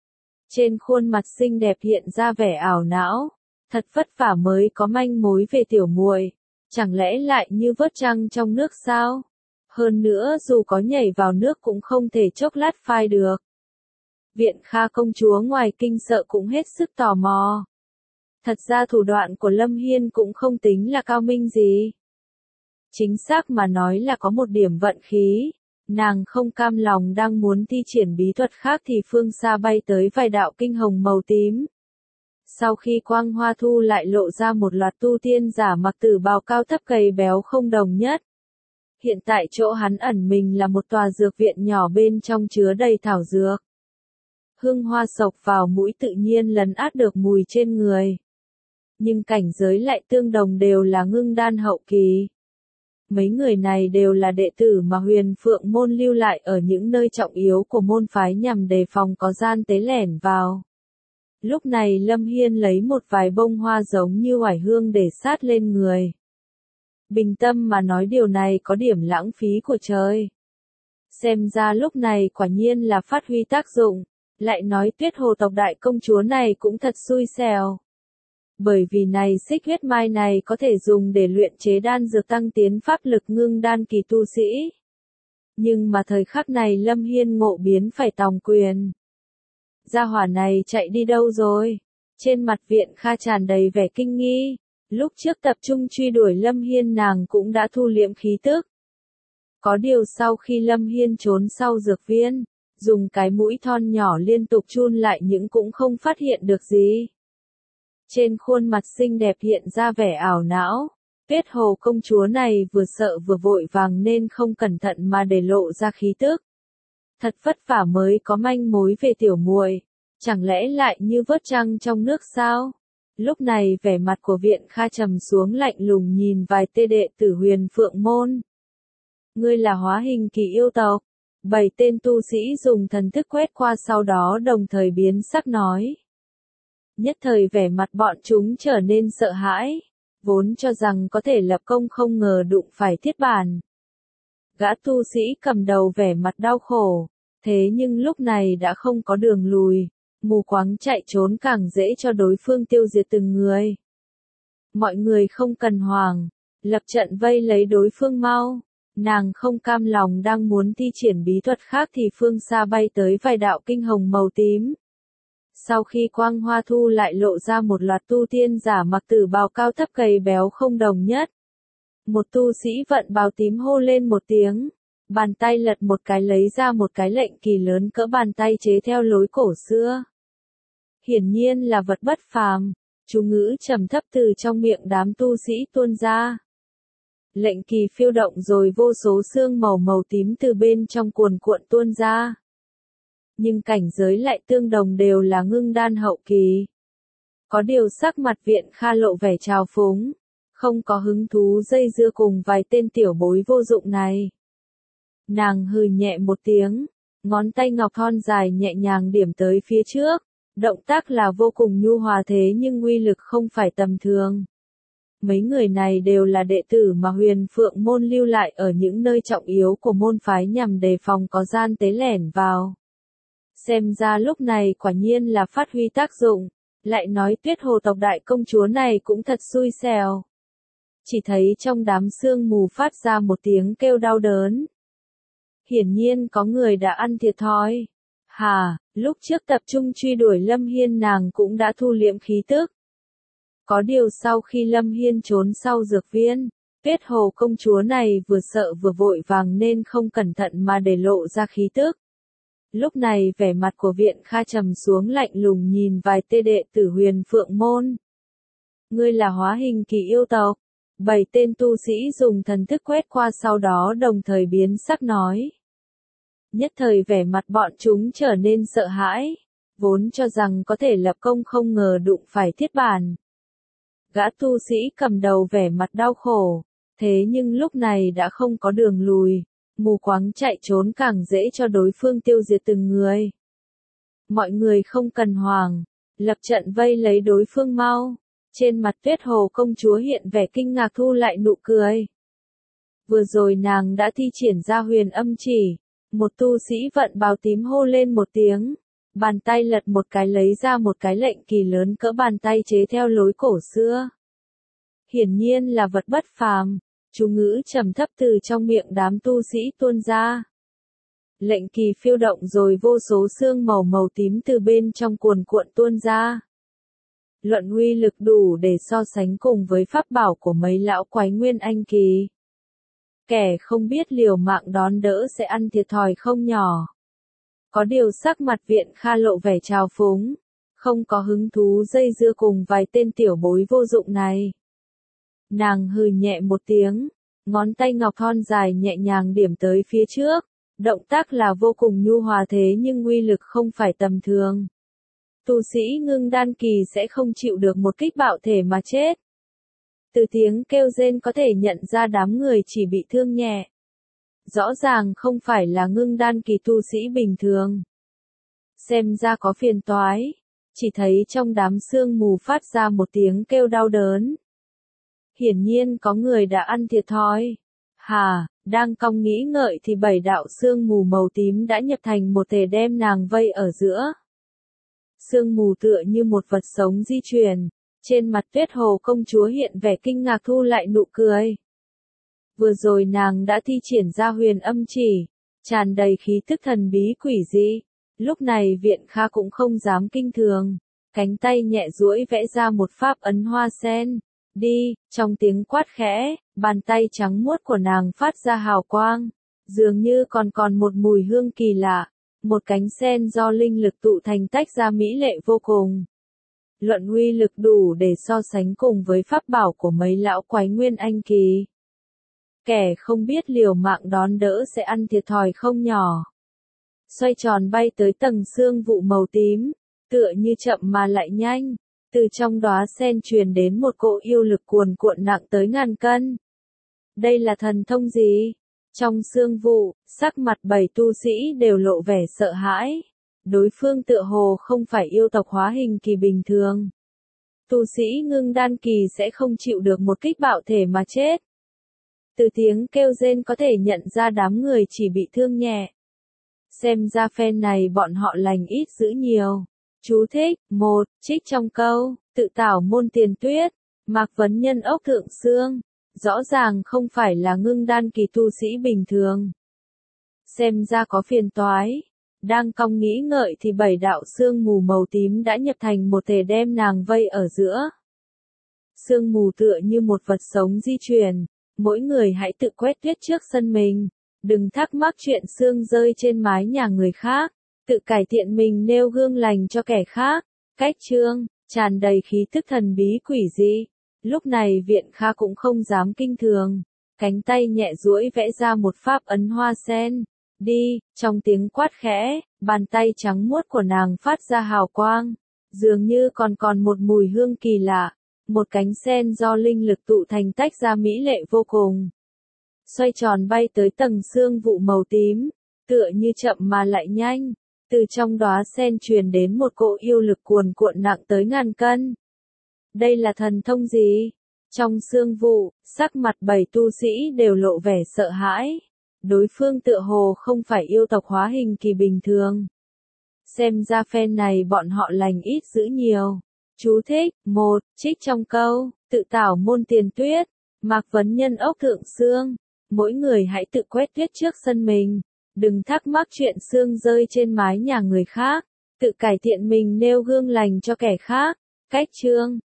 Trên khuôn mặt xinh đẹp hiện ra vẻ ảo não. Thật vất vả mới có manh mối về tiểu muội. Chẳng lẽ lại như vớt trăng trong nước sao? Hơn nữa dù có nhảy vào nước cũng không thể chốc lát phai được. Viện Kha công chúa ngoài kinh sợ cũng hết sức tò mò. Thật ra thủ đoạn của Lâm Hiên cũng không tính là cao minh gì. Chính xác mà nói là có một điểm vận khí. Nàng không cam lòng đang muốn thi triển bí thuật khác thì phương xa bay tới vài đạo kinh hồng màu tím. Sau khi quang hoa thu lại lộ ra một loạt tu tiên giả mặc tử bào cao thấp gầy béo không đồng nhất. Hiện tại chỗ hắn ẩn mình là một tòa dược viện nhỏ bên trong chứa đầy thảo dược. Hương hoa sộc vào mũi tự nhiên lấn át được mùi trên người. Nhưng cảnh giới lại tương đồng đều là ngưng đan hậu kỳ. Mấy người này đều là đệ tử mà Huyền Phượng môn lưu lại ở những nơi trọng yếu của môn phái nhằm đề phòng có gian tế lẻn vào. Lúc này Lâm Hiên lấy một vài bông hoa giống như oải hương để sát lên người. Bình tâm mà nói điều này có điểm lãng phí của trời. Xem ra lúc này quả nhiên là phát huy tác dụng. Lại nói Tuyết Hồ tộc đại công chúa này cũng thật xui xẻo. Bởi vì này xích huyết mai này có thể dùng để luyện chế đan dược tăng tiến pháp lực ngưng đan kỳ tu sĩ. Nhưng mà thời khắc này Lâm Hiên ngộ biến phải tòng quyền. Gia hỏa này chạy đi đâu rồi? Trên mặt Viện Kha tràn đầy vẻ kinh nghi. Lúc trước tập trung truy đuổi Lâm Hiên nàng cũng đã thu liễm khí tức. Có điều sau khi Lâm Hiên trốn sau dược viên, dùng cái mũi thon nhỏ liên tục chun lại nhưng cũng không phát hiện được gì. Trên khuôn mặt xinh đẹp hiện ra vẻ ảo não. Tuyết Hồ công chúa này vừa sợ vừa vội vàng nên không cẩn thận mà để lộ ra khí tức. Thật vất vả mới có manh mối về tiểu muội, chẳng lẽ lại như vớt trăng trong nước sao? Lúc này vẻ mặt của Viện Kha trầm xuống lạnh lùng nhìn vài tê đệ tử Huyền Phượng môn. Ngươi là hóa hình kỳ yêu tộc. Bảy tên tu sĩ dùng thần thức quét qua sau đó đồng thời biến sắc nói. Nhất thời vẻ mặt bọn chúng trở nên sợ hãi, vốn cho rằng có thể lập công không ngờ đụng phải thiết bản. Gã tu sĩ cầm đầu vẻ mặt đau khổ, thế nhưng lúc này đã không có đường lùi, mù quáng chạy trốn càng dễ cho đối phương tiêu diệt từng người. Mọi người không cần hoảng, lập trận vây lấy đối phương mau. Nàng không cam lòng đang muốn thi triển bí thuật khác thì phương xa bay tới vài đạo kinh hồng màu tím. Sau khi quang hoa thu lại lộ ra một loạt tu tiên giả mặc tử bào cao thấp gầy béo không đồng nhất. Một tu sĩ vận bào tím hô lên một tiếng, bàn tay lật một cái lấy ra một cái lệnh kỳ lớn cỡ bàn tay chế theo lối cổ xưa. Hiển nhiên là vật bất phàm, chú ngữ trầm thấp từ trong miệng đám tu sĩ tuôn ra. Lệnh kỳ phiêu động rồi vô số xương màu màu tím từ bên trong cuồn cuộn tuôn ra. Nhưng cảnh giới lại tương đồng đều là ngưng đan hậu kỳ. Có điều sắc mặt Viện Kha lộ vẻ trào phúng, không có hứng thú dây dưa cùng vài tên tiểu bối vô dụng này. Nàng hừ nhẹ một tiếng, ngón tay ngọc thon dài nhẹ nhàng điểm tới phía trước, động tác là vô cùng nhu hòa thế nhưng uy lực không phải tầm thường. Mấy người này đều là đệ tử mà Huyền Phượng môn lưu lại ở những nơi trọng yếu của môn phái nhằm đề phòng có gian tế lẻn vào. Xem ra lúc này quả nhiên là phát huy tác dụng, lại nói Tuyết Hồ tộc đại công chúa này cũng thật xui xẻo. Chỉ thấy trong đám sương mù phát ra một tiếng kêu đau đớn. Hiển nhiên có người đã ăn thiệt thòi. Hà, lúc trước tập trung truy đuổi Lâm Hiên nàng cũng đã thu liễm khí tức. Có điều sau khi Lâm Hiên trốn sau dược viên, Tuyết Hồ công chúa này vừa sợ vừa vội vàng nên không cẩn thận mà để lộ ra khí tức. Lúc này vẻ mặt của Viện Kha trầm xuống lạnh lùng nhìn vài tê đệ tử Huyền Phượng môn. Ngươi là hóa hình kỳ yêu tộc. Bảy tên tu sĩ dùng thần thức quét qua sau đó đồng thời biến sắc nói. Nhất thời vẻ mặt bọn chúng trở nên sợ hãi, vốn cho rằng có thể lập công không ngờ đụng phải thiết bản. Gã tu sĩ cầm đầu vẻ mặt đau khổ, thế nhưng lúc này đã không có đường lùi, mù quáng chạy trốn càng dễ cho đối phương tiêu diệt từng người. Mọi người không cần hoảng, lập trận vây lấy đối phương mau. Trên mặt Tuyết Hồ công chúa hiện vẻ kinh ngạc thu lại nụ cười. Vừa rồi nàng đã thi triển ra huyền âm chỉ, một tu sĩ vận bào tím hô lên một tiếng, bàn tay lật một cái lấy ra một cái lệnh kỳ lớn cỡ bàn tay chế theo lối cổ xưa. Hiển nhiên là vật bất phàm, chú ngữ trầm thấp từ trong miệng đám tu sĩ tuôn ra. Lệnh kỳ phiêu động rồi vô số xương màu màu tím từ bên trong cuồn cuộn tuôn ra. Luận uy lực đủ để so sánh cùng với pháp bảo của mấy lão quái nguyên anh kỳ. Kẻ không biết liều mạng đón đỡ sẽ ăn thiệt thòi không nhỏ. Có điều sắc mặt Viện Kha lộ vẻ trào phúng, không có hứng thú dây dưa cùng vài tên tiểu bối vô dụng này. Nàng hừ nhẹ một tiếng, ngón tay ngọc thon dài nhẹ nhàng điểm tới phía trước, động tác là vô cùng nhu hòa thế nhưng uy lực không phải tầm thường. Tu sĩ ngưng đan kỳ sẽ không chịu được một kích bạo thể mà chết. Từ tiếng kêu rên có thể nhận ra đám người chỉ bị thương nhẹ. Rõ ràng không phải là ngưng đan kỳ tu sĩ bình thường. Xem ra có phiền toái, chỉ thấy trong đám sương mù phát ra một tiếng kêu đau đớn. Hiển nhiên có người đã ăn thiệt thòi. Hà, đang cong nghĩ ngợi thì bảy đạo sương mù màu tím đã nhập thành một thể đem nàng vây ở giữa. Sương mù tựa như một vật sống di chuyển, trên mặt Tuyết Hồ công chúa hiện vẻ kinh ngạc thu lại nụ cười. Vừa rồi nàng đã thi triển ra huyền âm chỉ, tràn đầy khí tức thần bí quỷ dị, lúc này Viện Kha cũng không dám kinh thường, cánh tay nhẹ duỗi vẽ ra một pháp ấn hoa sen. Đi, trong tiếng quát khẽ, bàn tay trắng muốt của nàng phát ra hào quang, dường như còn còn một mùi hương kỳ lạ, một cánh sen do linh lực tụ thành tách ra mỹ lệ vô cùng. Luận uy lực đủ để so sánh cùng với pháp bảo của mấy lão quái nguyên anh kỳ. Kẻ không biết liều mạng đón đỡ sẽ ăn thiệt thòi không nhỏ. Xoay tròn bay tới tầng xương vụ màu tím, tựa như chậm mà lại nhanh. Từ trong đóa sen truyền đến một cỗ yêu lực cuồn cuộn nặng tới ngàn cân. Đây là thần thông gì? Trong xương vụ, sắc mặt bảy tu sĩ đều lộ vẻ sợ hãi. Đối phương tựa hồ không phải yêu tộc hóa hình kỳ bình thường. Tu sĩ ngưng đan kỳ sẽ không chịu được một kích bạo thể mà chết. Từ tiếng kêu rên có thể nhận ra đám người chỉ bị thương nhẹ. Xem ra phen này bọn họ lành ít dữ nhiều. Chú thích, một, trích trong câu, tự tảo môn tiền tuyết, Mạc Vấn Nhân ốc thượng xương, rõ ràng không phải là ngưng đan kỳ tu sĩ bình thường. Xem ra có phiền toái, đang cong nghĩ ngợi thì bảy đạo sương mù màu tím đã nhập thành một thể đem nàng vây ở giữa. Sương mù tựa như một vật sống di chuyển, mỗi người hãy tự quét tuyết trước sân mình, đừng thắc mắc chuyện sương rơi trên mái nhà người khác. Tự cải thiện mình nêu gương lành cho kẻ khác. Cách chương, tràn đầy khí tức thần bí quỷ dị. Lúc này Viện Kha cũng không dám kinh thường. Cánh tay nhẹ duỗi vẽ ra một pháp ấn hoa sen. Đi, trong tiếng quát khẽ, bàn tay trắng muốt của nàng phát ra hào quang. Dường như còn còn một mùi hương kỳ lạ. Một cánh sen do linh lực tụ thành tách ra mỹ lệ vô cùng. Xoay tròn bay tới tầng xương vụ màu tím. Tựa như chậm mà lại nhanh. Từ trong đóa sen truyền đến một cỗ yêu lực cuồn cuộn nặng tới ngàn cân. Đây là thần thông gì? Trong xương vụ, sắc mặt bảy tu sĩ đều lộ vẻ sợ hãi. Đối phương tựa hồ không phải yêu tộc hóa hình kỳ bình thường. Xem ra phen này bọn họ lành ít dữ nhiều. Chú thích, một, trích trong câu, tự tảo môn tiền tuyết, Mạc Vấn Nhân ốc thượng xương. Mỗi người hãy tự quét tuyết trước sân mình. Đừng thắc mắc chuyện sương rơi trên mái nhà người khác, tự cải thiện mình nêu gương lành cho kẻ khác. Cách chương,